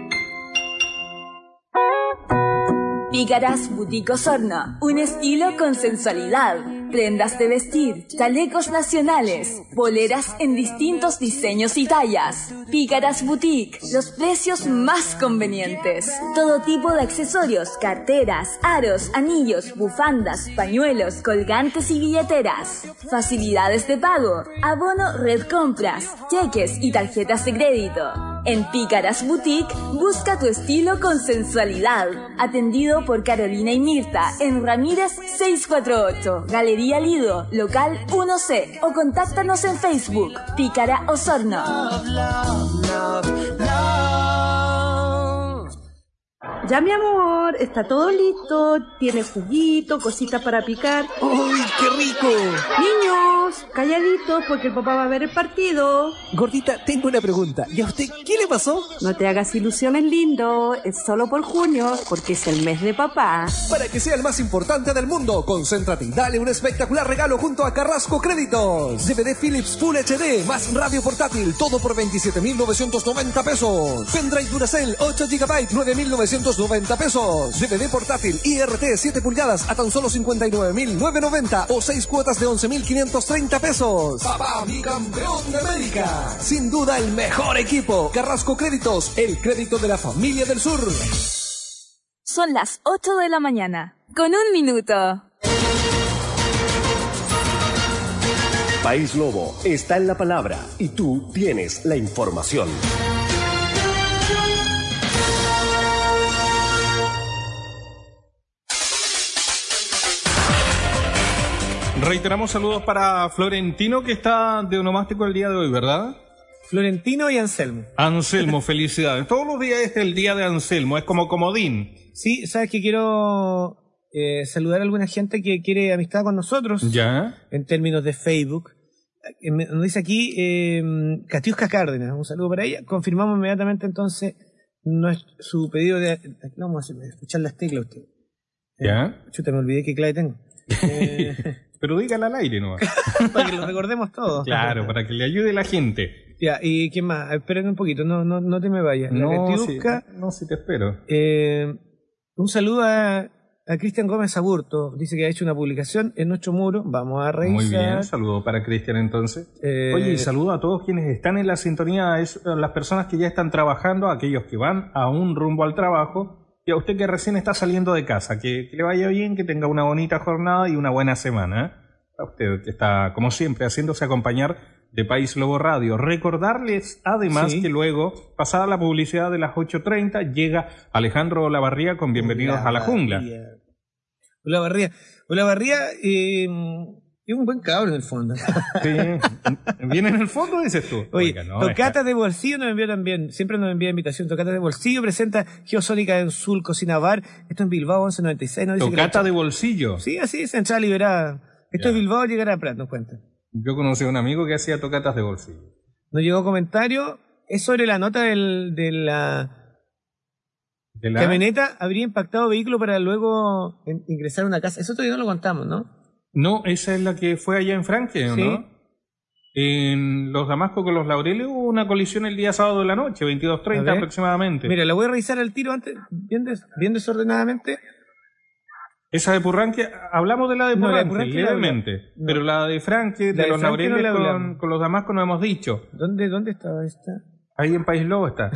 Pícaras Boutique Osorno, un estilo con sensualidad, prendas de vestir, chalecos nacionales, poleras en distintos diseños y tallas. Pícaras Boutique, los precios más convenientes. Todo tipo de accesorios, carteras, aros, anillos, bufandas, pañuelos, colgantes y billeteras. Facilidades de pago, abono Red Compras, cheques y tarjetas de crédito. En Pícaras Boutique, busca tu estilo con sensualidad. Atendido por Carolina y Mirta en Ramírez 648, Galería Lido, local 1C, o contáctanos en Facebook, Pícara Osorno. Ya, mi amor, está todo listo. Tiene juguito, cositas para picar. ¡Uy, qué rico! Niños, calladitos porque el papá va a ver el partido. Gordita, tengo una pregunta. ¿Y a usted qué le pasó? No te hagas ilusiones, lindo. Es solo por junio, porque es el mes de papá. Para que sea el más importante del mundo, concéntrate y dale un espectacular regalo junto a Carrasco Créditos. DVD Philips Full HD más radio portátil, todo por 27.990 pesos. Pendrive Duracell 8 GB, 9.990 pesos. DVD portátil IRT 7 pulgadas a tan solo 59.990 o 6 cuotas de 11.530 pesos. Papá, mi campeón de América. Sin duda el mejor equipo. Carrasco Créditos, el crédito de la familia del sur. Son las 8 de la mañana, con 1 minuto. País Lobo está en la palabra y tú tienes la información. Reiteramos saludos para Florentino, que está de onomástico el día de hoy, ¿verdad? Florentino y Anselmo. Anselmo, felicidades. Todos los días es el día de Anselmo, es como comodín. Sí, sabes que quiero saludar a alguna gente que quiere amistad con nosotros. Ya. En términos de Facebook. Nos dice aquí Catiusca Cárdenas, un saludo para ella. Confirmamos inmediatamente entonces su pedido de... Aquí vamos a escuchar las teclas usted. Ya. Chuta, me olvidé qué clave tengo. Pero dígala al aire, ¿no? Para que lo recordemos todos. Claro, para que le ayude la gente. Ya, ¿y quién más? Esperen un poquito, no te me vayas. Sí te espero. Un saludo a Cristian Gómez Aburto. Dice que ha hecho una publicación en nuestro muro. Vamos a revisar. Muy bien, saludo para Cristian entonces. Oye, y saludo a todos quienes están en la sintonía, a las personas que ya están trabajando, a aquellos que van aún rumbo al trabajo. Y a usted que recién está saliendo de casa, que le vaya bien, que tenga una bonita jornada y una buena semana. A usted que está, como siempre, haciéndose acompañar de País Lobo Radio. Recordarles, además, que luego, pasada la publicidad de las 8:30, llega Alejandro Olavarría con Bienvenidos a la Jungla. Olavarría es un buen cabrón en el fondo. Sí, viene en el fondo, dices tú. Oye, Tocatas de Bolsillo nos envió también, siempre nos envía invitación. Tocatas de Bolsillo presenta Geosónica en Sul Cocina Bar. Esto en Bilbao, 1196. ¿No? Tocata de Bolsillo. Sí, así es, entrada liberada. Esto es Bilbao, llegará a Prat, nos cuenta. Yo conocí a un amigo que hacía tocatas de bolsillo. Nos llegó comentario, es sobre la nota de la camioneta habría impactado vehículo para luego ingresar a una casa. Eso todavía no lo contamos, ¿no? No, esa es la que fue allá en Franque, ¿no? Sí. En Los Damascos con los Laureles hubo una colisión el día sábado de la noche, 22:30 aproximadamente. Mira, la voy a revisar al tiro antes, bien desordenadamente. Esa de Purranque, hablamos de la de Purranque, levemente, no. Pero la de Franque, de los Laureles con los Damascos no hemos dicho. ¿Dónde estaba esta? Ahí en País Lobo está.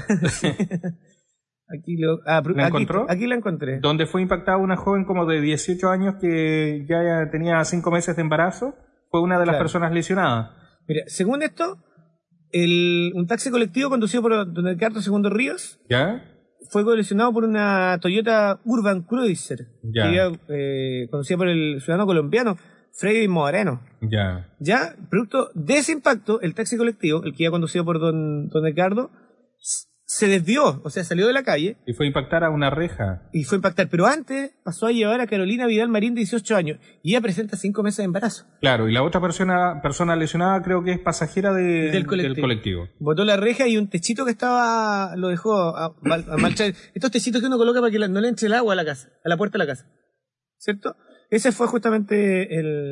¿La encontró? Aquí la encontré. Donde fue impactada una joven como de 18 años que ya tenía 5 meses de embarazo, fue una de las personas lesionadas. Mira, según esto, un taxi colectivo conducido por don Edgardo Segundo Ríos, ¿ya? Fue colisionado por una Toyota Urban Cruiser, ya. que iba conducida por el ciudadano colombiano Freddy Moreno. Producto de ese impacto, el taxi colectivo, el que iba conducido por don Edgardo, se desvió, o sea, salió de la calle. Y fue a impactar a una reja. Y fue a impactar, pero antes pasó a llevar a Carolina Vidal Marín, de 18 años, y ella presenta 5 meses de embarazo. Claro, y la otra persona lesionada creo que es pasajera del colectivo. Botó la reja y un techito que estaba, lo dejó a marchar. Estos techitos que uno coloca para que no le entre el agua a la casa, a la puerta de la casa. ¿Cierto? Ese fue justamente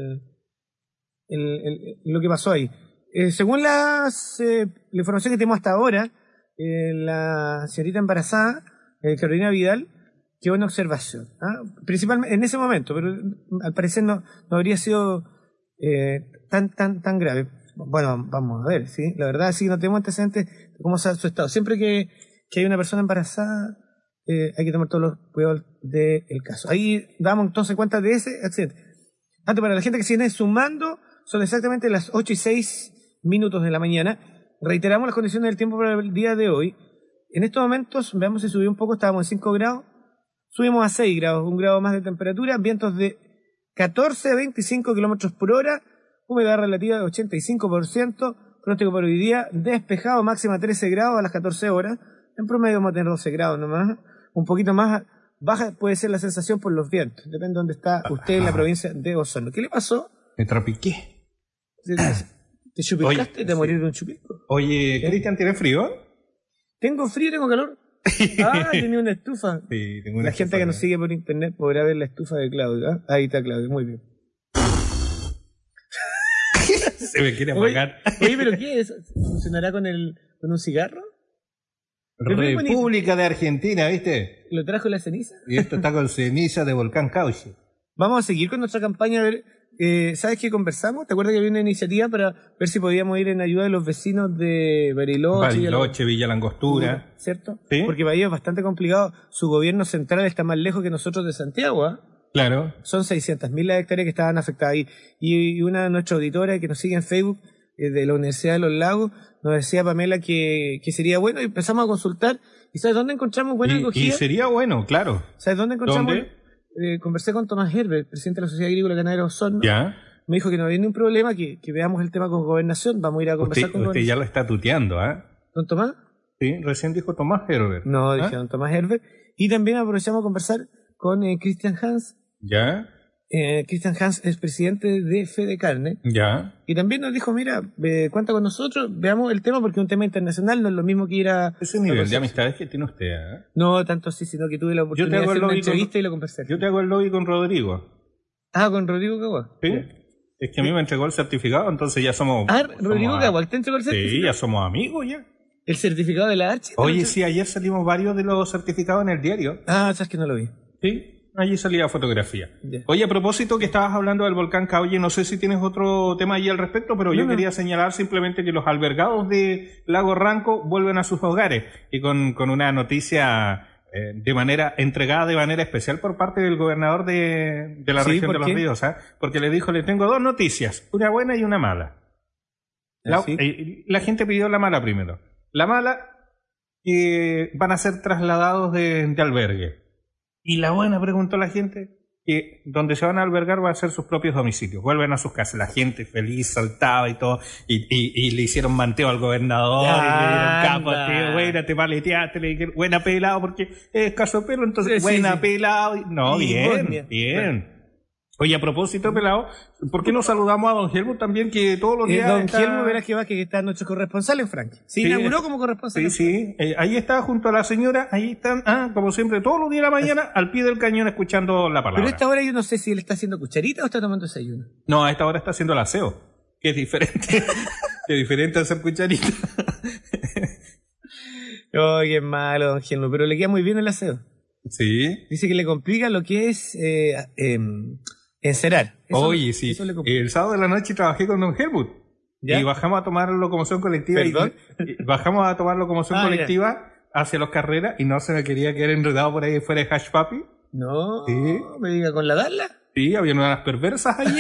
lo que pasó ahí. Según la información que tenemos hasta ahora, la señorita embarazada, Carolina Vidal, quedó en observación. Principalmente en ese momento, pero al parecer no habría sido tan grave. Bueno, vamos a ver, ¿sí? La verdad, sí, no tenemos antecedentes de cómo está su estado. Siempre que hay una persona embarazada, hay que tomar todos los cuidados del caso. Ahí damos entonces cuenta de ese accidente. Para la gente que se viene sumando, son exactamente las 8:06 de la mañana. Reiteramos las condiciones del tiempo para el día de hoy. En estos momentos, veamos si subió un poco, estábamos en 5 grados, subimos a 6 grados, 1 grado más de temperatura, vientos de 14 a 25 kilómetros por hora, humedad relativa de 85%, pronóstico para hoy día, despejado, máxima 13 grados a las 14 horas, en promedio vamos a tener 12 grados nomás, un poquito más baja puede ser la sensación por los vientos, depende de dónde está usted en la provincia de Osorno. ¿Qué le pasó? Me trapiqué. ¿Te chupicaste de morir de un chupico? Oye, Cristian, ¿tienes frío? Tengo frío, tengo calor. Tenía una estufa. Sí, tengo una La gente que nos sigue por internet podrá ver la estufa de Claudio. Ahí está Claudio, muy bien. Se me quiere apagar. Oye, ¿pero qué es? ¿Funcionará con un cigarro? República de Argentina, ¿viste? ¿Lo trajo la ceniza? Y esto está con ceniza de volcán Cauche. Vamos a seguir con nuestra campaña, a ver... ¿sabes qué conversamos? ¿Te acuerdas que había una iniciativa para ver si podíamos ir en ayuda de los vecinos de Bariloche, Villa Langostura? ¿Cierto? ¿Sí? Porque para ellos es bastante complicado. Su gobierno central está más lejos que nosotros de Santiago, Claro. Son 600.000 las hectáreas que estaban afectadas ahí. Y una de nuestras auditoras que nos sigue en Facebook, de la Universidad de los Lagos, nos decía, Pamela, que sería bueno, y empezamos a consultar. ¿Y sabes dónde encontramos buena acogida? Y sería bueno, claro. ¿Sabes dónde encontramos? ¿Dónde? Conversé con Tomás Herbert, presidente de la Sociedad Agrícola Ganadera Osorno. Ya. Me dijo que no había ningún problema, que veamos el tema con Gobernación. Vamos a ir a conversar con Gobernación. Usted ya lo está tuteando, ¿Don Tomás? Sí, recién dijo Tomás Herbert. No, dije Don Tomás Herbert. Y también aprovechamos a conversar con Christian Hans. Ya. Christian Hans es presidente de Fede Carne. Ya. Y también nos dijo, mira, cuenta con nosotros, veamos el tema porque es un tema internacional, no es lo mismo que ir a... Ese nivel de amistades que tiene usted, No tanto así, sino que tuve la oportunidad de hacer una entrevista y lo conversé. Yo te hago el lobby con Rodrigo. ¿Con Rodrigo Cagua? Sí. Es que a mí me entregó el certificado, entonces ya somos... Rodrigo Cagua, ¿te entregó el certificado? Sí, ya somos amigos ya. ¿El certificado de la Archi? Oye, sí, ayer salimos varios de los certificados en el diario. Sabes que no lo vi. Sí. Allí salía fotografía. Yeah. Oye, a propósito que estabas hablando del volcán Caulle, no sé si tienes otro tema allí al respecto, pero yo quería señalar simplemente que los albergados de Lago Ranco vuelven a sus hogares y con una noticia entregada de manera especial por parte del gobernador de la región de Los Ríos, porque le dijo, le tengo 2 noticias, una buena y una mala. La gente pidió la mala primero. La mala, que van a ser trasladados de albergue. Y la buena, preguntó la gente, que donde se van a albergar va a ser sus propios domicilios. Vuelven a sus casas. La gente feliz, saltaba y todo. Y le hicieron manteo al gobernador. Y le dieron capo, tío, buena, te paleteaste. Le dijeron, buena pelado, porque es escaso de pelo, entonces, buena pelado. No, bien. Oye, a propósito, pelado, ¿por qué no saludamos a don Helmut también, que todos los días Don Helmut, verás que está nuestro corresponsal en Franklin. Se inauguró como corresponsal. Sí. Ahí está junto a la señora, ahí están, como siempre, todos los días de la mañana, al pie del cañón, escuchando la palabra. Pero a esta hora yo no sé si él está haciendo cucharita o está tomando desayuno. No, a esta hora está haciendo el aseo, que es diferente. Que es diferente hacer cucharita. Qué malo, don Helmut, pero le queda muy bien el aseo. Sí. Dice que le complica lo que es encerar. Oye, sí. El sábado de la noche trabajé con don Helmut. ¿Ya? Y bajamos a tomar locomoción colectiva. ¿Perdón? Bajamos a tomar locomoción colectiva hacia Los Carreras y no se me quería quedar enredado por ahí fuera de Hash Papi. No, sí. Me diga con la Darla. Sí, había unas perversas allí.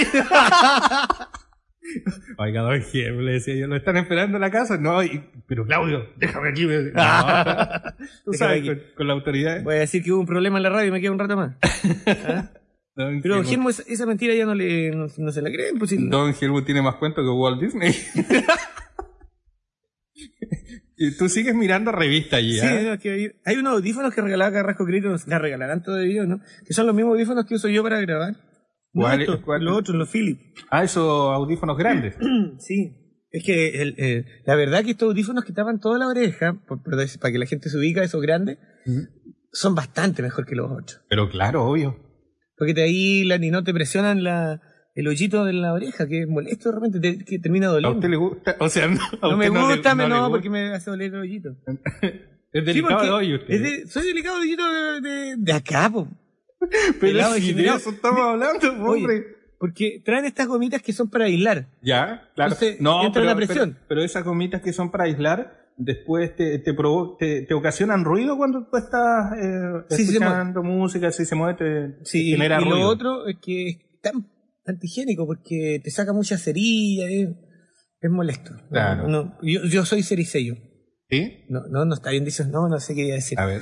Oiga, don Helmut, le decía yo, ¿lo están esperando en la casa? No, pero Claudio, déjame aquí. No, tú sabes, con la autoridad. Voy a decir que hubo un problema en la radio y me quedo un rato más. Pero don Helmut, esa mentira ya no se la creen. Pues, Don Helmut tiene más cuento que Walt Disney. Y tú sigues mirando revistas allí, Sí, no, que hay unos audífonos que regalaba Carrasco Crédito, nos la regalarán todavía, ¿no? Que son los mismos audífonos que uso yo para grabar. ¿Cuál- No, cuál- los otros, los Philips. Esos audífonos grandes. Sí. Es que la verdad que estos audífonos que tapan toda la oreja, para que la gente se ubica, esos grandes, son bastante mejor que los otros. Pero claro, obvio. Porque te aíslan y no te presionan el hoyito de la oreja, que es molesto de repente, que termina ¿A doliendo. usted le gusta? O sea, no, a No me usted gusta, le no, gusta. porque me hace doler el hoyito. Es delicado Sí, de porque hoy usted. soy delicado de hoyito de acá, po. Pero pelado si de degenerado. eso estamos hablando, Oye, hombre. porque traen estas gomitas que son para aislar. Ya, claro. Entonces, No, entra la presión. pero esas gomitas que son para aislar, después te ocasionan ruido cuando tú estás Sí, se escuchando música, si se mueve, te genera y ruido. lo otro es que es tan antihigiénico porque te saca mucha cerilla, es molesto. Claro. No, yo soy cericello. ¿Sí? No está bien dicho, no sé qué quería decir. A ver.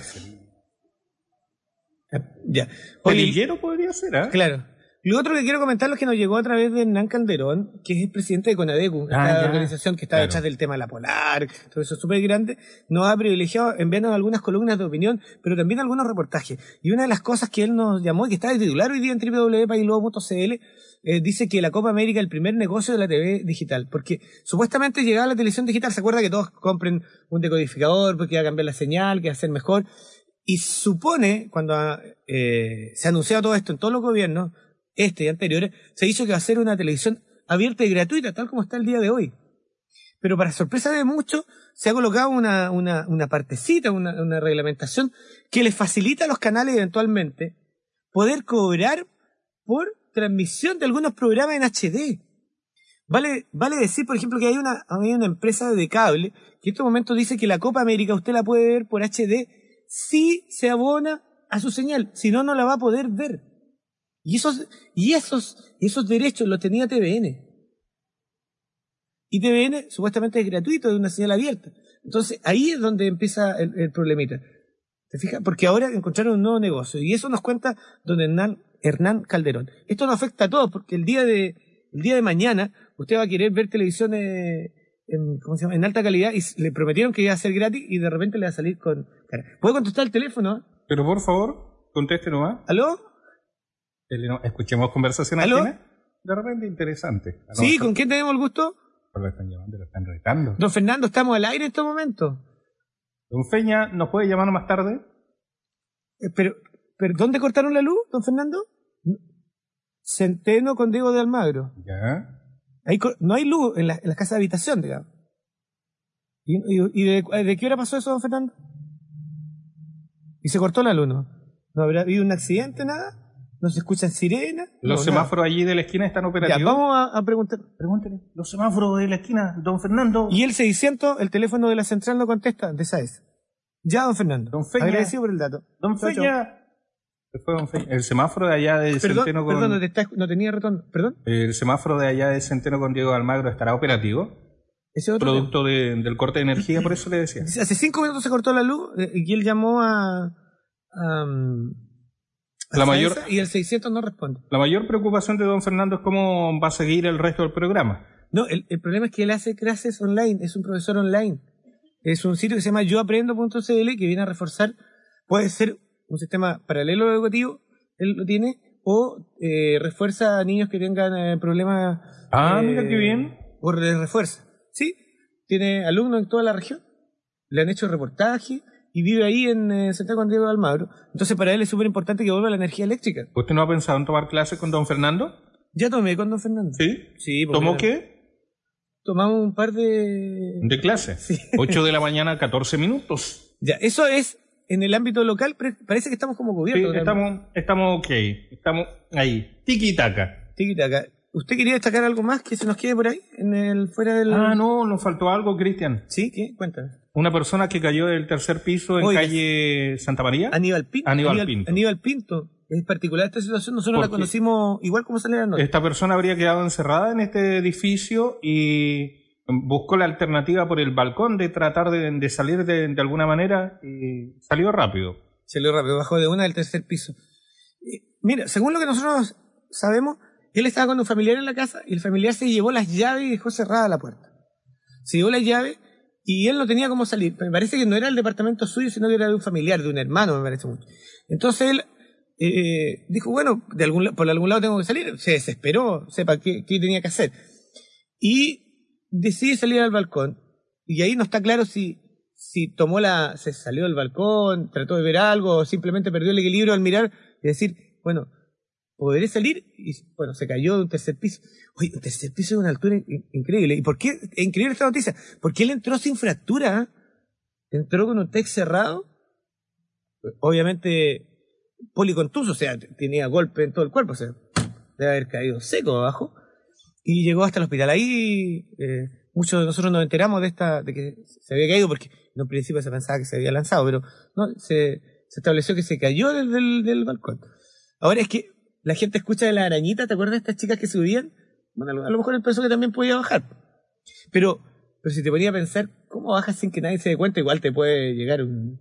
Ya. Oye, Pelillero podría ser, ¿ah? claro. Lo otro que quiero comentar es que nos llegó a través de Hernán Calderón, que es el presidente de CONADECU, esta ya. organización que está Claro. detrás del tema de la polar, todo eso es súper grande. Nos ha privilegiado enviarnos algunas columnas de opinión, pero también algunos reportajes. Y una de las cosas que él nos llamó y que está de titular hoy día en www.paislobo.cl dice que la Copa América es el primer negocio de la TV digital, porque supuestamente llegaba la televisión digital, se acuerda que todos compren un decodificador porque va a cambiar la señal, que va a ser mejor, y supone, cuando se ha anunciado todo esto en todos los gobiernos, y anteriores, se hizo que va a ser una televisión abierta y gratuita, tal como está el día de hoy. Pero para sorpresa de muchos, se ha colocado una partecita, una reglamentación que les facilita a los canales eventualmente poder cobrar por transmisión de algunos programas en HD. Vale decir, por ejemplo, que hay una empresa de cable que en estos momentos dice que la Copa América usted la puede ver por HD si se abona a su señal, si no, no la va a poder ver. Y esos derechos los tenía TVN. Y TVN supuestamente es gratuito, de una señal abierta. Entonces ahí es donde empieza el problemita. ¿Te fijas? Porque ahora encontraron un nuevo negocio. Y eso nos cuenta don Hernán Calderón. Esto nos afecta a todos, porque el día de mañana usted va a querer ver televisión en alta calidad y le prometieron que iba a ser gratis y de repente le va a salir con cara. ¿Puede contestar el teléfono? Pero por favor, conteste nomás. ¿Aló? Escuchemos conversación ¿Aló? ajena. De repente interesante. Sí, ¿con quién tenemos el gusto? Lo están llamando, lo están retando. Don Fernando, estamos al aire en estos momentos. Don Feña, ¿nos puede llamar más tarde? Pero, ¿dónde cortaron la luz, don Fernando? Centeno con Diego de Almagro. Ya. No hay luz en las casas de habitación, digamos. ¿Y de qué hora pasó eso, don Fernando? ¿Y se cortó la luz, no? ¿No habrá habido un accidente, nada? ¿No se escuchan sirenas? ¿Los semáforos allí de la esquina están operativos? Ya, vamos a preguntar. Pregúntele. ¿Los semáforos de la esquina, don Fernando? Y el 600, el teléfono de la central no contesta, de SAES. Ya, don Fernando. Don Feña. Agradecido por el dato. Don Chao, Feña. ¿Qué fue, don Feña? El semáforo de allá de Centeno con... Perdón, no tenía retorno. ¿Perdón? El semáforo de allá de Centeno con Diego de Almagro estará operativo. Ese otro Producto del corte de energía, por eso le decía. Hace 5 minutos se cortó la luz y él llamó a La mayor, y el 600 no responde. la mayor preocupación de don Fernando es cómo va a seguir el resto del programa. No, el problema es que él hace clases online, es un profesor online. Es un sitio que se llama yoaprendo.cl que viene a reforzar, puede ser un sistema paralelo educativo, él lo tiene, o refuerza a niños que tengan problemas. Mira qué bien. O les refuerza. Sí, tiene alumnos en toda la región, le han hecho reportaje y vive ahí en Centeno con Diego de Almagro. Entonces para él es súper importante que vuelva la energía eléctrica. ¿Usted no ha pensado en tomar clases con don Fernando? Ya tomé con don Fernando. ¿Sí? Sí. porque ¿Tomó qué? Tomamos un par de... De clase. Sí. 8 de la mañana, 14 minutos. Ya, eso es en el ámbito local, parece que estamos como Sí, gobierno. estamos ok. Estamos ahí. Tiki-taka. Tiki-taka. ¿Usted quería destacar algo más que se nos quede por ahí? Fuera del... No, nos faltó algo, Cristian. ¿Sí? ¿Qué? Cuéntame. Una persona que cayó del tercer piso en Oiga, calle Santa María. Aníbal Pinto. Aníbal Pinto. Es particular esta situación, nosotros la conocimos igual como sale la noche. Esta persona habría quedado encerrada en este edificio y buscó la alternativa por el balcón de tratar de salir de alguna manera y salió rápido. Salió rápido, bajó de una del tercer piso. Mira, según lo que nosotros sabemos, él estaba con un familiar en la casa y el familiar se llevó las llaves y dejó cerrada la puerta. Se llevó las llaves y él no tenía cómo salir. Me parece que no era el departamento suyo, sino que era de un familiar, de un hermano, me parece mucho. Entonces él dijo, bueno, por algún lado tengo que salir. Se desesperó, sepa qué tenía que hacer. Y decide salir al balcón. Y ahí no está claro si se salió del balcón, trató de ver algo, o simplemente perdió el equilibrio al mirar y decir, bueno, ¿podré salir? Y bueno, se cayó de un tercer piso. Oye, un tercer piso de una altura increíble. ¿Y por qué es increíble esta noticia? Porque él entró sin fractura, entró con un TEC cerrado, obviamente policontuso, o sea, tenía golpe en todo el cuerpo, o sea, debe haber caído seco abajo, y llegó hasta el hospital. Ahí muchos de nosotros nos enteramos de que se había caído, porque en un principio se pensaba que se había lanzado, pero no, se estableció que se cayó del balcón. Ahora es que la gente escucha de la arañita, ¿te acuerdas de estas chicas que subían? Bueno, a lo mejor él pensó que también podía bajar. Pero si te ponía a pensar, ¿cómo bajas sin que nadie se dé cuenta? Igual te puede llegar un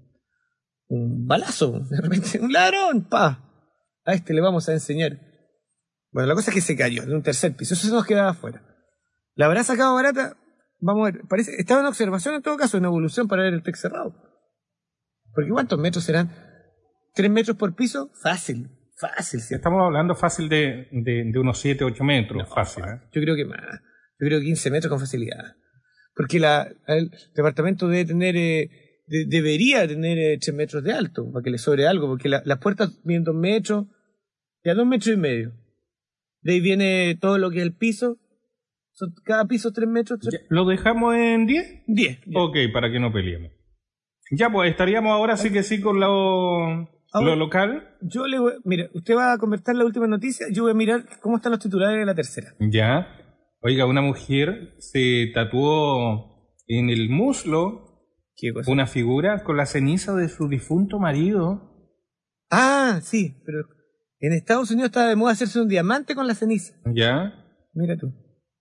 balazo, de repente, un ladrón, ¡pa! A este le vamos a enseñar. Bueno, la cosa es que se cayó de un tercer piso, eso se nos quedaba afuera. ¿La habrá sacado barata? Vamos a ver, estaba en observación en todo caso, en evolución para ver el TEC cerrado. Porque ¿cuántos metros serán? ¿3 metros por piso? Fácil, ¿cierto? Estamos hablando fácil de unos 7, 8 metros, no, fácil. Yo creo que más, yo creo que 15 metros con facilidad. Porque el departamento debe tener... debería tener 3 metros de alto para que le sobre algo, porque las puertas miden 2 metros, ya 2 metros y medio. De ahí viene todo lo que es el piso. Cada piso 3 metros. ¿Lo dejamos en 10? 10. Ok, para que no peleemos. Ya, pues estaríamos ahora sí que sí con lo local. Mira, usted va a comentar la última noticia, yo voy a mirar cómo están los titulares de la tercera. Ya. Oiga, una mujer se tatuó en el muslo una figura con la ceniza de su difunto marido. Ah, sí, pero en Estados Unidos está de moda hacerse un diamante con la ceniza. Ya. Mira tú.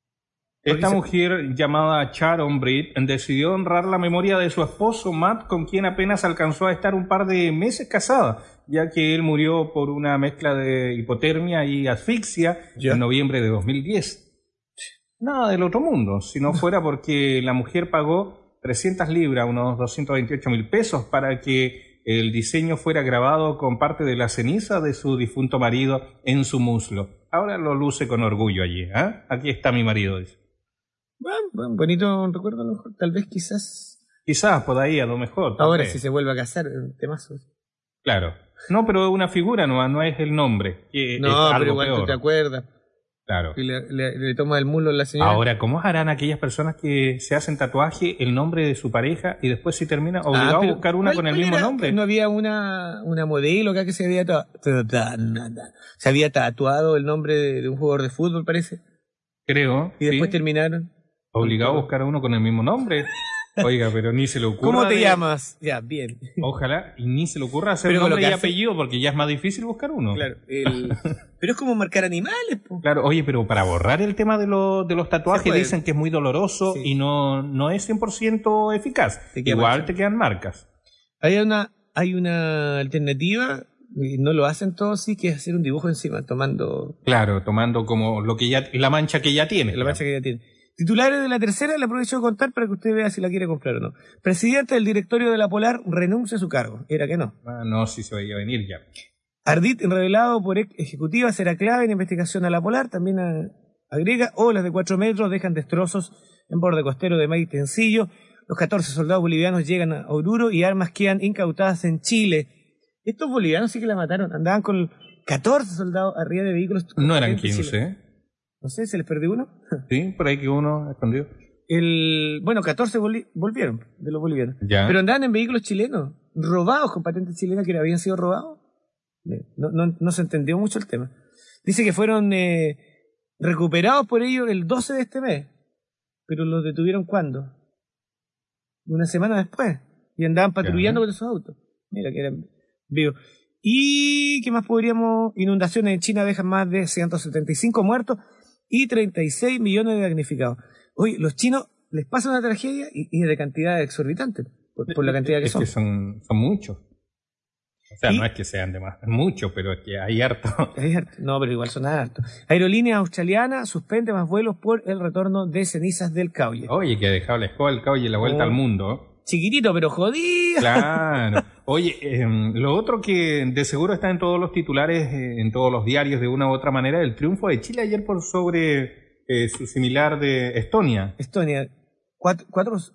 Esta mujer llamada Sharon Britt decidió honrar la memoria de su esposo Matt, con quien apenas alcanzó a estar un par de meses casada, ya que él murió por una mezcla de hipotermia y asfixia en noviembre de 2010. Nada del otro mundo, si no fuera porque la mujer pagó 300 libras, unos 228.000 pesos, para que el diseño fuera grabado con parte de la ceniza de su difunto marido en su muslo. Ahora lo luce con orgullo allí. Aquí está mi marido, dice. Bueno, bonito recuerdo, a lo mejor. Tal vez quizás por ahí a lo mejor. Ahora si se vuelve a casar, un temazo. Claro. No, pero es una figura, no es el nombre. No, pero igual tú te acuerdas. Claro. Y le toma el muslo a la señora. Ahora, ¿cómo harán aquellas personas que se hacen tatuaje el nombre de su pareja y después si termina obligado a buscar una con el mismo nombre? ¿No había una modelo acá que se había tatuado el nombre de un jugador de fútbol, parece? Creo. Y después terminaron. Obligado a buscar a uno con el mismo nombre. Oiga, pero ni se le ocurra. ¿Cómo te llamas? Ya, bien. Ojalá, y ni se le ocurra hacer nombre y apellido, porque ya es más difícil buscar uno. Claro. Pero es como marcar animales, po. Claro, oye, pero para borrar el tema de los tatuajes dicen que es muy doloroso y no es 100% eficaz. Igual te quedan marcas. Hay una alternativa, y no lo hacen todos, sí, que es hacer un dibujo encima, tomando como la mancha que ya tiene. La mancha que ya tiene. Titulares de la tercera, le aprovecho de contar para que usted vea si la quiere comprar o no. Presidente del directorio de la Polar renuncia a su cargo. Era que no. No, sí se veía venir ya. Ardit, revelado por ejecutiva, será clave en investigación a la Polar. También agrega, olas de 4 metros dejan destrozos en borde costero de Maitencillo. Los 14 soldados bolivianos llegan a Oruro y armas quedan incautadas en Chile. Estos bolivianos sí que la mataron. Andaban con 14 soldados arriba de vehículos. No eran 15, No sé, ¿se les perdió uno? Sí, por ahí que uno escondió. 14 volvieron de los bolivianos. Ya. Pero andaban en vehículos chilenos, robados con patentes chilenas que habían sido robados. No se entendió mucho el tema. Dice que fueron recuperados por ellos el 12 de este mes. Pero los detuvieron ¿cuándo? Una semana después. Y andaban patrullando con esos autos. Mira que eran vivos. ¿Y qué más podríamos? Inundaciones en China dejan más de 175 muertos y 36 millones de damnificados. Oye, los chinos les pasa una tragedia y de cantidad exorbitante por la cantidad que son. Es que son muchos. O sea, no es que sean muchos, pero es que hay harto. No, pero igual son hartos. Aerolínea australiana suspende más vuelos por el retorno de cenizas del Cauye. Oye, que ha dejado la escoba del Cauye y la vuelta al mundo. Chiquitito, pero jodido. Claro. Oye, lo otro que de seguro está en todos los titulares, en todos los diarios de una u otra manera, el triunfo de Chile ayer por sobre su similar de Estonia. Estonia. 4-0.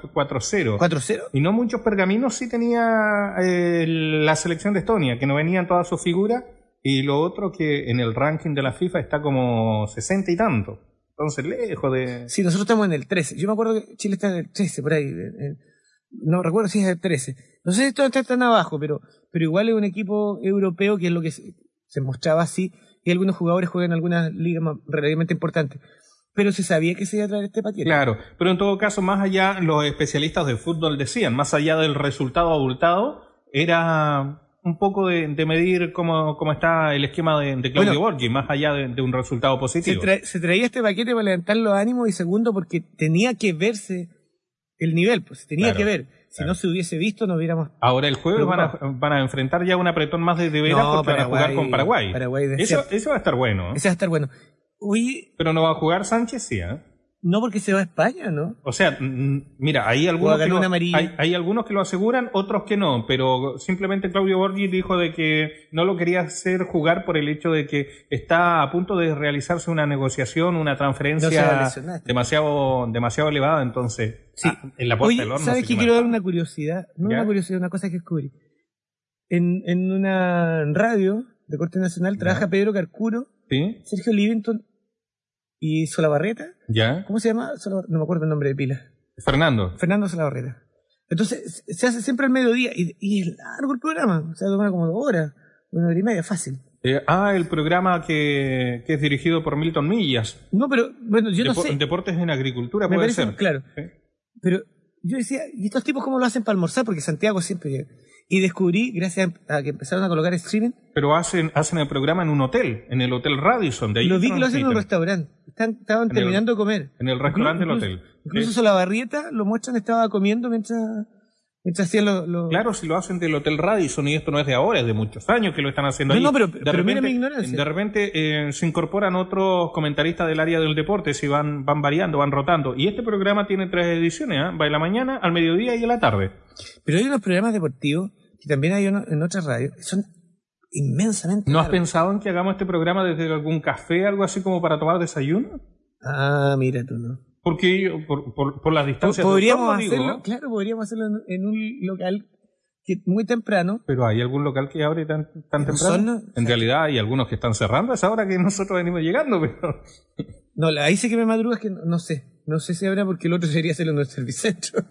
4-0. Y no muchos pergaminos sí tenía la selección de Estonia, que no venían todas sus figuras, y lo otro que en el ranking de la FIFA está como 60 y tanto. Entonces, lejos de... Sí, nosotros estamos en el 13. Yo me acuerdo que Chile está en el 13, por ahí. No recuerdo si es el 13. No sé si esto está tan abajo, pero igual es un equipo europeo que es lo que se mostraba así, y algunos jugadores juegan en algunas ligas relativamente importantes. Pero se sabía que se iba a traer este paquete. Claro, pero en todo caso, más allá, los especialistas de fútbol decían, más allá del resultado abultado, era un poco de medir cómo está el esquema de Claudio Borghi, más allá de un resultado positivo. Se traía este paquete para levantar los ánimos y segundo porque tenía que verse el nivel, pues tenía que ver. Si no se hubiese visto, no hubiéramos... Ahora el jueves van a enfrentar ya un apretón más de veras porque van a jugar con Paraguay. Eso va a estar bueno. Eso va a estar bueno. Oye, pero no va a jugar Sánchez, sí, ¿eh? No, porque se va a España, ¿no? O sea, mira, hay algunos que lo aseguran, otros que no, pero simplemente Claudio Borghi dijo de que no lo quería hacer jugar por el hecho de que está a punto de realizarse una negociación, una transferencia demasiado elevada, entonces en la puerta del horno. ¿Sabes qué? Quiero dar una curiosidad, una cosa que descubrí. En una radio de corte nacional trabaja Pedro Carcuro, Sergio Livington y Solabarrieta. ¿Ya? ¿Cómo se llama? No me acuerdo el nombre de pila. Fernando Solabarrieta. Entonces, se hace siempre al mediodía y es largo el programa. O sea, toma como 2 horas, 1 hora y media, fácil. El programa que es dirigido por Milton Millas. No, pero, bueno, yo no sé. Deportes en Agricultura, me puede parece, ser. Claro. ¿Sí? Pero yo decía, ¿y estos tipos cómo lo hacen para almorzar? Porque Santiago siempre llega. Y descubrí, gracias a que empezaron a colocar streaming... Pero hacen el programa en un hotel, en el Hotel Radisson. De ahí lo vi que lo hacen en un restaurante. Estaban terminando de comer. En el restaurante del hotel. Incluso Solabarrieta lo muestran, estaba comiendo mientras hacían Claro, si lo hacen del Hotel Radisson, y esto no es de ahora, es de muchos años que lo están haciendo ahí. No, pero mira mi ignorancia. De repente se incorporan otros comentaristas del área del deporte, si van variando, van rotando. Y este programa tiene 3 ediciones, va en la mañana, al mediodía y en la tarde. Pero hay unos programas deportivos que también hay en otras radios, son inmensamente ¿No has pensado en que hagamos este programa desde algún café, algo así como para tomar desayuno? Ah, mira tú, ¿no? Porque por las distancias... Podríamos hacerlo, claro, podríamos hacerlo en un local que muy temprano. ¿Pero hay algún local que abre tan temprano? En realidad hay algunos que están cerrando a esa hora que nosotros venimos llegando, pero... No, ahí sí que me madruga, es que no sé si habrá, porque el otro sería hacerlo en nuestro servicentro.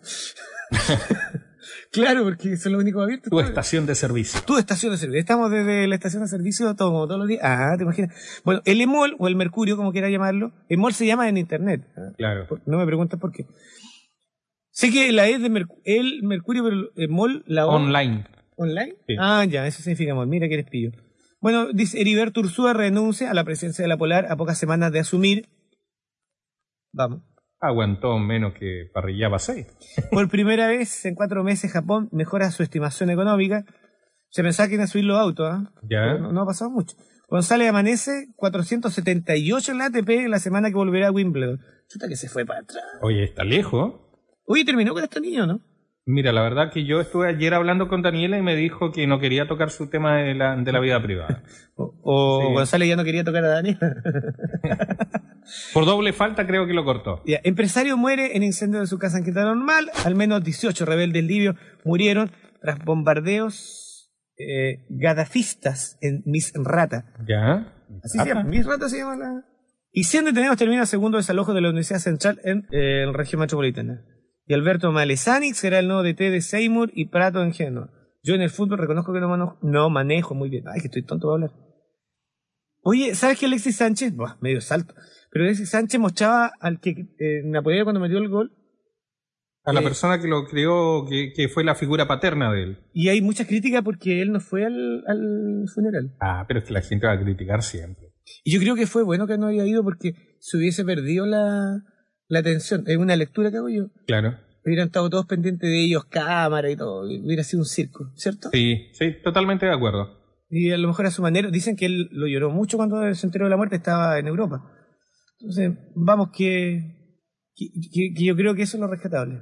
Claro, porque eso es lo único abierto. Tu estación de servicio. Estamos desde la estación de servicio todos los días. Ah, ¿te imaginas? Bueno, el EMOL, o el Mercurio, como quiera llamarlo, EMOL se llama en internet. Claro. No me preguntas por qué. Sé que la E de el Mercurio, pero EMOL, la O. Online. ¿Online? Sí. Ah, ya, eso significa EMOL. Mira que eres pillo. Bueno, dice Heriberto Ursúa renuncia a la presidencia de la Polar a pocas semanas de asumir. Vamos. Aguantó menos que parrillaba 6. Por primera vez en 4 meses Japón mejora su estimación económica. Se pensaba que iban a subir los autos, Ya. No ha pasado mucho. González amanece 478 en la ATP en la semana que volverá a Wimbledon. Chuta que se fue para atrás. Oye, está lejos. Oye, terminó con este niño, ¿no? Mira, la verdad que yo estuve ayer hablando con Daniela y me dijo que no quería tocar su tema de la vida privada. Sí. González ya no quería tocar a Daniela. Por doble falta creo que lo cortó. Ya, empresario muere en incendio de su casa en Quintana Normal. Al menos 18 rebeldes libios murieron tras bombardeos gadafistas en Misrata. ¿Ya? Así se llama. Misrata se llama la... Y 100 detenidos termina el segundo desalojo de la Universidad Central en la región metropolitana. Y Alberto Malesani será el nuevo DT de Seymour y Prato en Genoa. Yo en el fútbol reconozco que no manejo muy bien. Ay, que estoy tonto para hablar. Oye, ¿sabes que Alexis Sánchez? Medio salto. Pero Alexis Sánchez mostraba al que Napoleón cuando metió el gol. A la persona que lo creó, que fue la figura paterna de él. Y hay mucha crítica porque él no fue al funeral. Ah, pero es que la gente va a criticar siempre. Y yo creo que fue bueno que no haya ido porque se hubiese perdido la atención. Es una lectura que hago yo. Claro. hubieran estado todos pendientes de ellos, cámara y todo, hubiera sido un circo, ¿cierto? Sí, totalmente de acuerdo. Y a lo mejor a su manera, dicen que él lo lloró mucho cuando se enteró de la muerte, estaba en Europa. Entonces, vamos, que yo creo que eso es lo rescatable.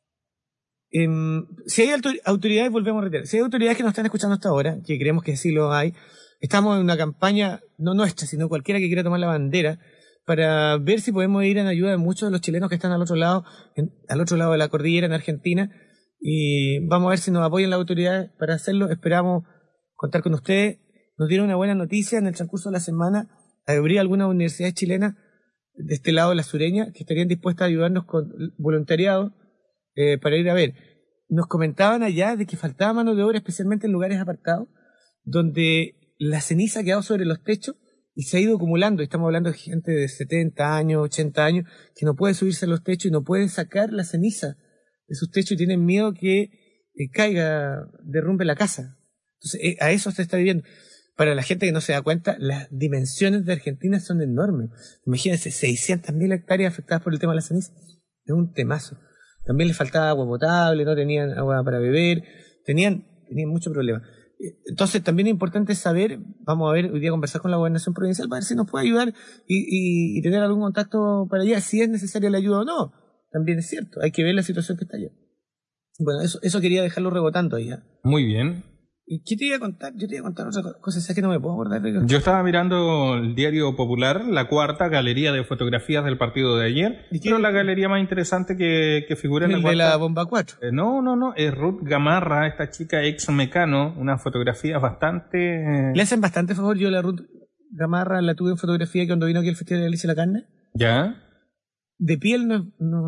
Si hay autoridades, volvemos a reiterar, si hay autoridades que nos están escuchando hasta ahora, que creemos que sí lo hay, estamos en una campaña, no nuestra, sino cualquiera que quiera tomar la bandera, para ver si podemos ir en ayuda de muchos de los chilenos que están al otro lado de la cordillera en Argentina, y vamos a ver si nos apoyan las autoridades para hacerlo. Esperamos contar con ustedes. Nos dieron una buena noticia en el transcurso de la semana. Habría algunas universidades chilenas de este lado de la sureña que estarían dispuestas a ayudarnos con voluntariado para ir a ver. Nos comentaban allá de que faltaba mano de obra, especialmente en lugares apartados, donde la ceniza ha quedado sobre los techos y se ha ido acumulando. Estamos hablando de gente de 70 años, 80 años, que no puede subirse a los techos y no puede sacar la ceniza de sus techos y tienen miedo que caiga, derrumbe la casa. Entonces, a eso se está viviendo. Para la gente que no se da cuenta, las dimensiones de Argentina son enormes. Imagínense, 600.000 hectáreas afectadas por el tema de la ceniza. Es un temazo. También les faltaba agua potable, no tenían agua para beber, tenían mucho problema. Entonces también es importante saber, vamos a ver, hoy día conversar con la gobernación provincial para ver si nos puede ayudar y tener algún contacto para allá, si es necesaria la ayuda o no. También es cierto, hay que ver la situación que está allá. Bueno, eso quería dejarlo rebotando ahí. Muy bien. ¿Y qué te iba a contar? Yo te iba a contar otra cosa, ¿sabes que no me puedo acordar? Yo estaba mirando el Diario Popular, la cuarta galería de fotografías del partido de ayer, pero la galería más interesante que figura en la cuarta... ¿El de la Bomba 4? No, es Ruth Gamarra, esta chica ex Mecano, unas fotografías bastante... Le hacen bastante favor. Yo la Ruth Gamarra la tuve en fotografía cuando vino aquí al Festival de Galicia la Carne. ¿Ya? De piel no,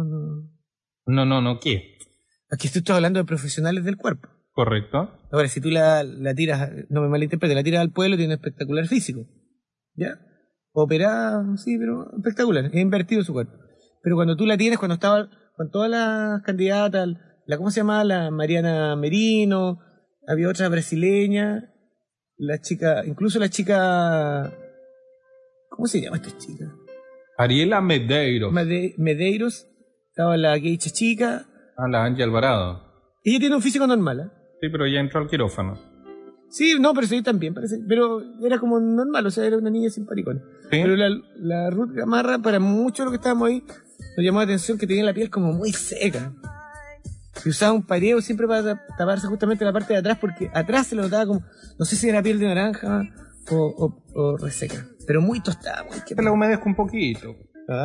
¿qué? Aquí estoy hablando de profesionales del cuerpo. Correcto. Ahora, si tú la tiras, no me malinterpretes, la tiras al pueblo, tiene un espectacular físico. ¿Ya? Operada, sí, pero espectacular. Es invertido su cuerpo. Pero cuando tú la tienes, cuando estaba con todas las candidatas, ¿cómo se llama? La Mariana Merino, había otra brasileña, incluso la chica, ¿cómo se llama esta chica? Ariela Medeiros. Medeiros, estaba la geisha chica. La Angie Alvarado. Ella tiene un físico normal, ¿eh? Sí, pero ya entró al quirófano. Sí, no, pero sí también parece. Pero era como normal, o sea, era una niña sin paricón. ¿Sí? Pero la Ruth Gamarra, para mucho de lo que estábamos ahí, nos llamó la atención que tenía la piel como muy seca. Y usaba un pareo siempre para taparse justamente la parte de atrás, porque atrás se le notaba como, no sé si era piel de naranja o reseca. Pero muy tostada, muy que la humedezco un poquito.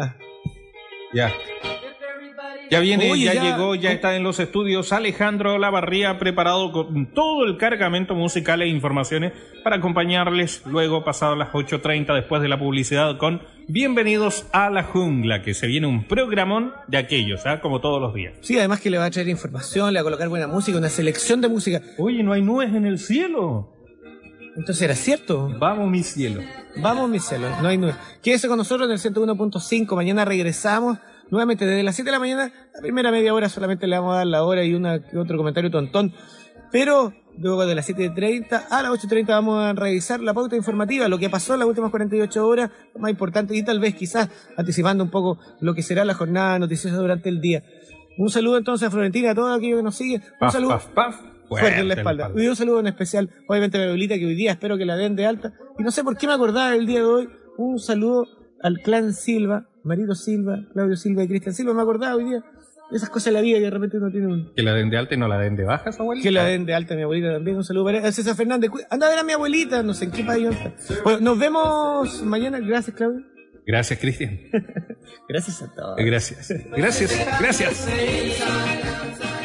Ya. Ya viene, Oye, ya llegó, ya está en los estudios Alejandro Lavarría, preparado con todo el cargamento musical e informaciones para acompañarles luego, pasado las 8:30, después de la publicidad, con Bienvenidos a la Jungla, que se viene un programón de aquellos, como todos los días. Sí, además que le va a traer información, le va a colocar buena música, una selección de música. Oye, ¿no hay nubes en el cielo? Entonces era cierto. Vamos, mi cielo. Vamos, mi cielo, no hay nubes. Quédese con nosotros en el 101.5, mañana regresamos. Nuevamente, desde las 7 de la mañana, la primera media hora solamente le vamos a dar la hora y otro comentario tontón. Pero luego de las 7:30 a las 8:30 vamos a revisar la pauta informativa, lo que pasó en las últimas 48 horas, lo más importante, y tal vez quizás anticipando un poco lo que será la jornada noticiosa durante el día. Un saludo entonces a Florentina, a todos aquellos que nos siguen. Un saludo fuerte en la espalda. Y un saludo en especial, obviamente, a mi abuelita, que hoy día espero que la den de alta. Y no sé por qué me acordaba el día de hoy. Un saludo al clan Silva, Marito Silva, Claudio Silva y Cristian Silva. Me acordaba hoy día esas cosas de la vida que de repente uno tiene un... Que la den de alta y no la den de baja, su abuelita. Que la den de alta a mi abuelita también. Un saludo para César Fernández. Anda a ver a mi abuelita, no sé en qué país está. Bueno, nos vemos mañana. Gracias, Claudio. Gracias, Cristian. Gracias a todos. Gracias.